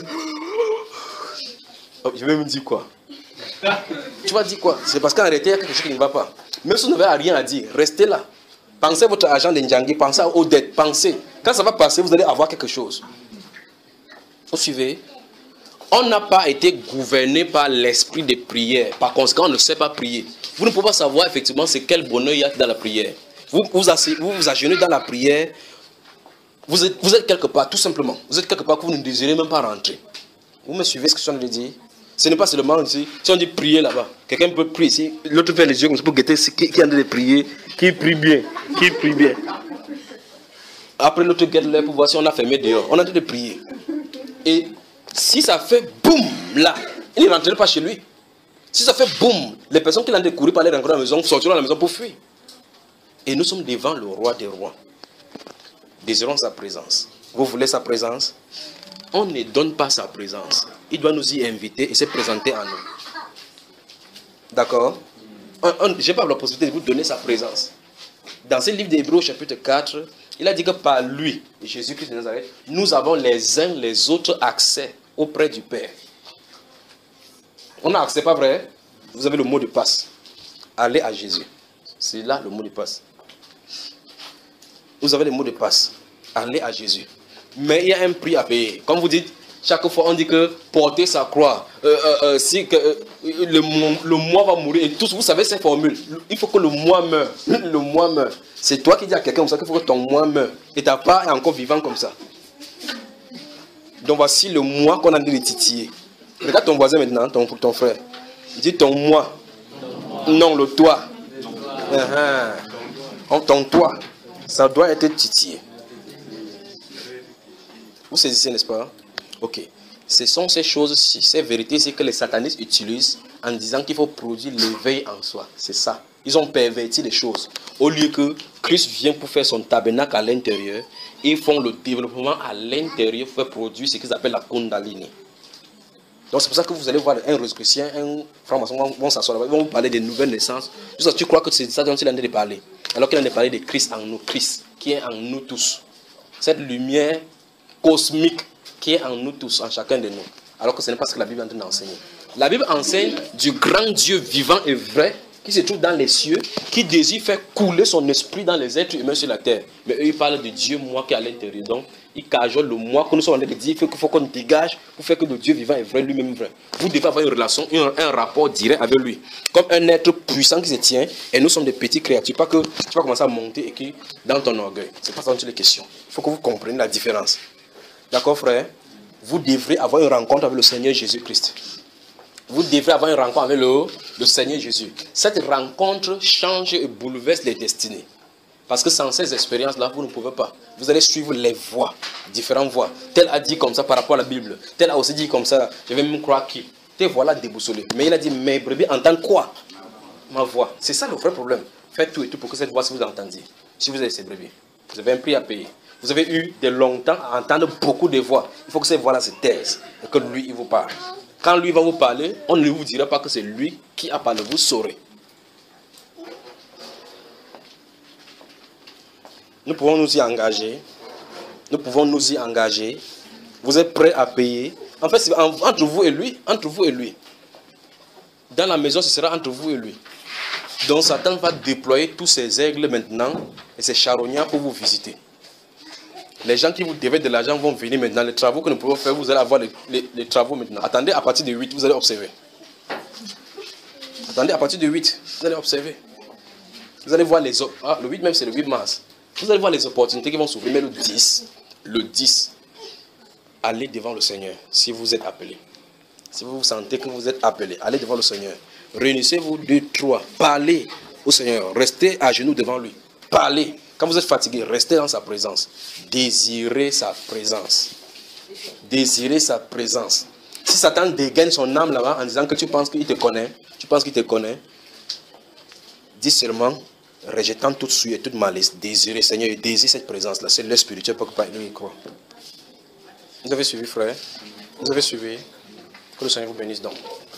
Speaker 1: oh, je vais me dire quoi? Tu vas dire quoi? C'est parce qu'en réalité, il y a quelque chose qui ne va pas. Même si vous n'avez rien à dire, restez là. Pensez à votre agent d'Indjangui, pensez aux dettes, pensez. Quand ça va passer, vous allez avoir quelque chose. Vous suivez? On n'a pas été gouverné par l'esprit de prière. Par conséquent, on ne sait pas prier. Vous ne pouvez pas savoir effectivement c'est quel bonheur il y a dans la prière. Vous vous, asseyez, vous, vous agenouillez dans la prière. Vous êtes, vous êtes quelque part, tout simplement. Vous êtes quelque part que vous ne désirez même pas rentrer. Vous me suivez ce que je suis en train de dire? Ce n'est pas seulement ici. Si on dit prier là-bas, quelqu'un peut prier ici. L'autre fait les yeux comme ça pour guetter qui, qui est en train de prier, qui prie bien, qui prie bien. Après l'autre guette là pour voir si on a fermé dehors. On est en train de prier. Et si ça fait boum là, il ne rentrerait pas chez lui. Si ça fait boum, les personnes qui l'ont découvert par les rencontrer à la maison sortiront à la maison pour fuir. Et nous sommes devant le roi des rois. Désirons sa présence. Vous voulez sa présence? On ne donne pas sa présence. Il doit nous y inviter et se présenter à nous. D'accord? Je n'ai pas la possibilité de vous donner sa présence. Dans ce livre d'Hébreux chapitre quatre, il a dit que par lui, Jésus-Christ de Nazareth, nous avons les uns les autres accès auprès du Père. On a accès, pas vrai? Vous avez le mot de passe. Allez à Jésus. C'est là le mot de passe. Vous avez le mot de passe. Allez à Jésus. Mais il y a un prix à payer. Comme vous dites, chaque fois on dit que porter sa croix, euh, euh, euh, si que, euh, le, le moi va mourir. Et tous, vous savez cette formule. Il faut que le moi meure. Le moi meure. C'est toi qui dis à quelqu'un comme ça qu'il faut que ton moi meure. Et ta part est encore vivant comme ça. Donc voici le moi qu'on a dit de titiller. Regarde ton voisin maintenant, ton, ton frère. Dis ton moi. Non, le toi. Uh-huh. Ton toi. Ça doit être titillé. Vous saisissez, n'est-ce pas? Ok. Ce sont ces choses-ci, ces vérités-ci que les satanistes utilisent en disant qu'il faut produire l'éveil en soi. C'est ça. Ils ont perverti les choses. Au lieu que Christ vient pour faire son tabernacle à l'intérieur, ils font le développement à l'intérieur pour faire produire ce qu'ils appellent la Kundalini. Donc c'est pour ça que vous allez voir un Rosicrucien, un franc-maçon vont s'asseoir là-bas, ils vont vous parler des nouvelles naissances. Juste tu crois que c'est ça dont il en est de parler. Alors qu'il en est parlé de Christ en nous, Christ qui est en nous tous. Cette lumière cosmique qui est en nous tous, en chacun de nous. Alors que ce n'est pas ce que la Bible est en train d'enseigner. La Bible enseigne du grand Dieu vivant et vrai qui se trouve dans les cieux, qui désire faire couler son esprit dans les êtres humains sur la terre. Mais eux, ils parlent de Dieu, moi qui est à l'intérieur. Donc, ils cajolent le moi que nous sommes en train de dire qu'il faut qu'on dégage pour faire que le Dieu vivant est vrai, lui-même vrai. Vous devez avoir une relation, un, un rapport direct avec lui. Comme un être puissant qui se tient, et nous sommes des petites créatures. Pas que tu vas commencer à monter et qui dans ton orgueil. C'est pas ça dont il est question. Il faut que vous compreniez la différence. D'accord, frère? Vous devrez avoir une rencontre avec le Seigneur Jésus-Christ. Vous devrez avoir une rencontre avec le, le Seigneur Jésus. Cette rencontre change et bouleverse les destinées. Parce que sans ces expériences-là, vous ne pouvez pas. Vous allez suivre les voies, différentes voies. Tel a dit comme ça par rapport à la Bible. Tel a aussi dit comme ça. Je vais même croire qu'il. Tes voilà déboussolé. Mais il a dit, mes brebis entendent quoi? Ma voix. C'est ça le vrai problème. Faites tout et tout pour que cette voix, si vous l'entendiez. Si vous avez ces brebis, vous avez un prix à payer. Vous avez eu de longtemps à entendre beaucoup de voix. Il faut que ces voix-là se taisent. Et que lui, il vous parle. Quand lui va vous parler, on ne vous dira pas que c'est lui qui a parlé. Vous saurez. Nous pouvons nous y engager. Nous pouvons nous y engager. Vous êtes prêts à payer. En fait, c'est entre vous et lui. Entre vous et lui. Dans la maison, ce sera entre vous et lui. Donc Satan va déployer tous ses aigles maintenant et ses charognards pour vous visiter. Les gens qui vous devaient de l'argent vont venir maintenant. Les travaux que nous pouvons faire, vous allez avoir les, les, les travaux maintenant. Attendez à partir de huit, vous allez observer. Attendez à partir de huit, vous allez observer. Vous allez voir les... Ah, le huit même, c'est le huit mars. Vous allez voir les opportunités qui vont s'ouvrir. Mais le dix, le dix, allez devant le Seigneur si vous êtes appelé. Si vous vous sentez que vous êtes appelé, allez devant le Seigneur. Réunissez-vous deux, trois. Parlez au Seigneur. Restez à genoux devant lui. Parlez. Quand vous êtes fatigué, restez dans sa présence. Désirez sa présence. Désirez sa présence. Si Satan dégaine son âme là-bas en disant que tu penses qu'il te connaît, tu penses qu'il te connaît, dis seulement, rejetant toute souille et toute malice, désirez, Seigneur, et désirez cette présence-là. C'est le spirituel pour que lui croit. Vous avez suivi, frère? Vous avez suivi? Que le Seigneur vous bénisse donc.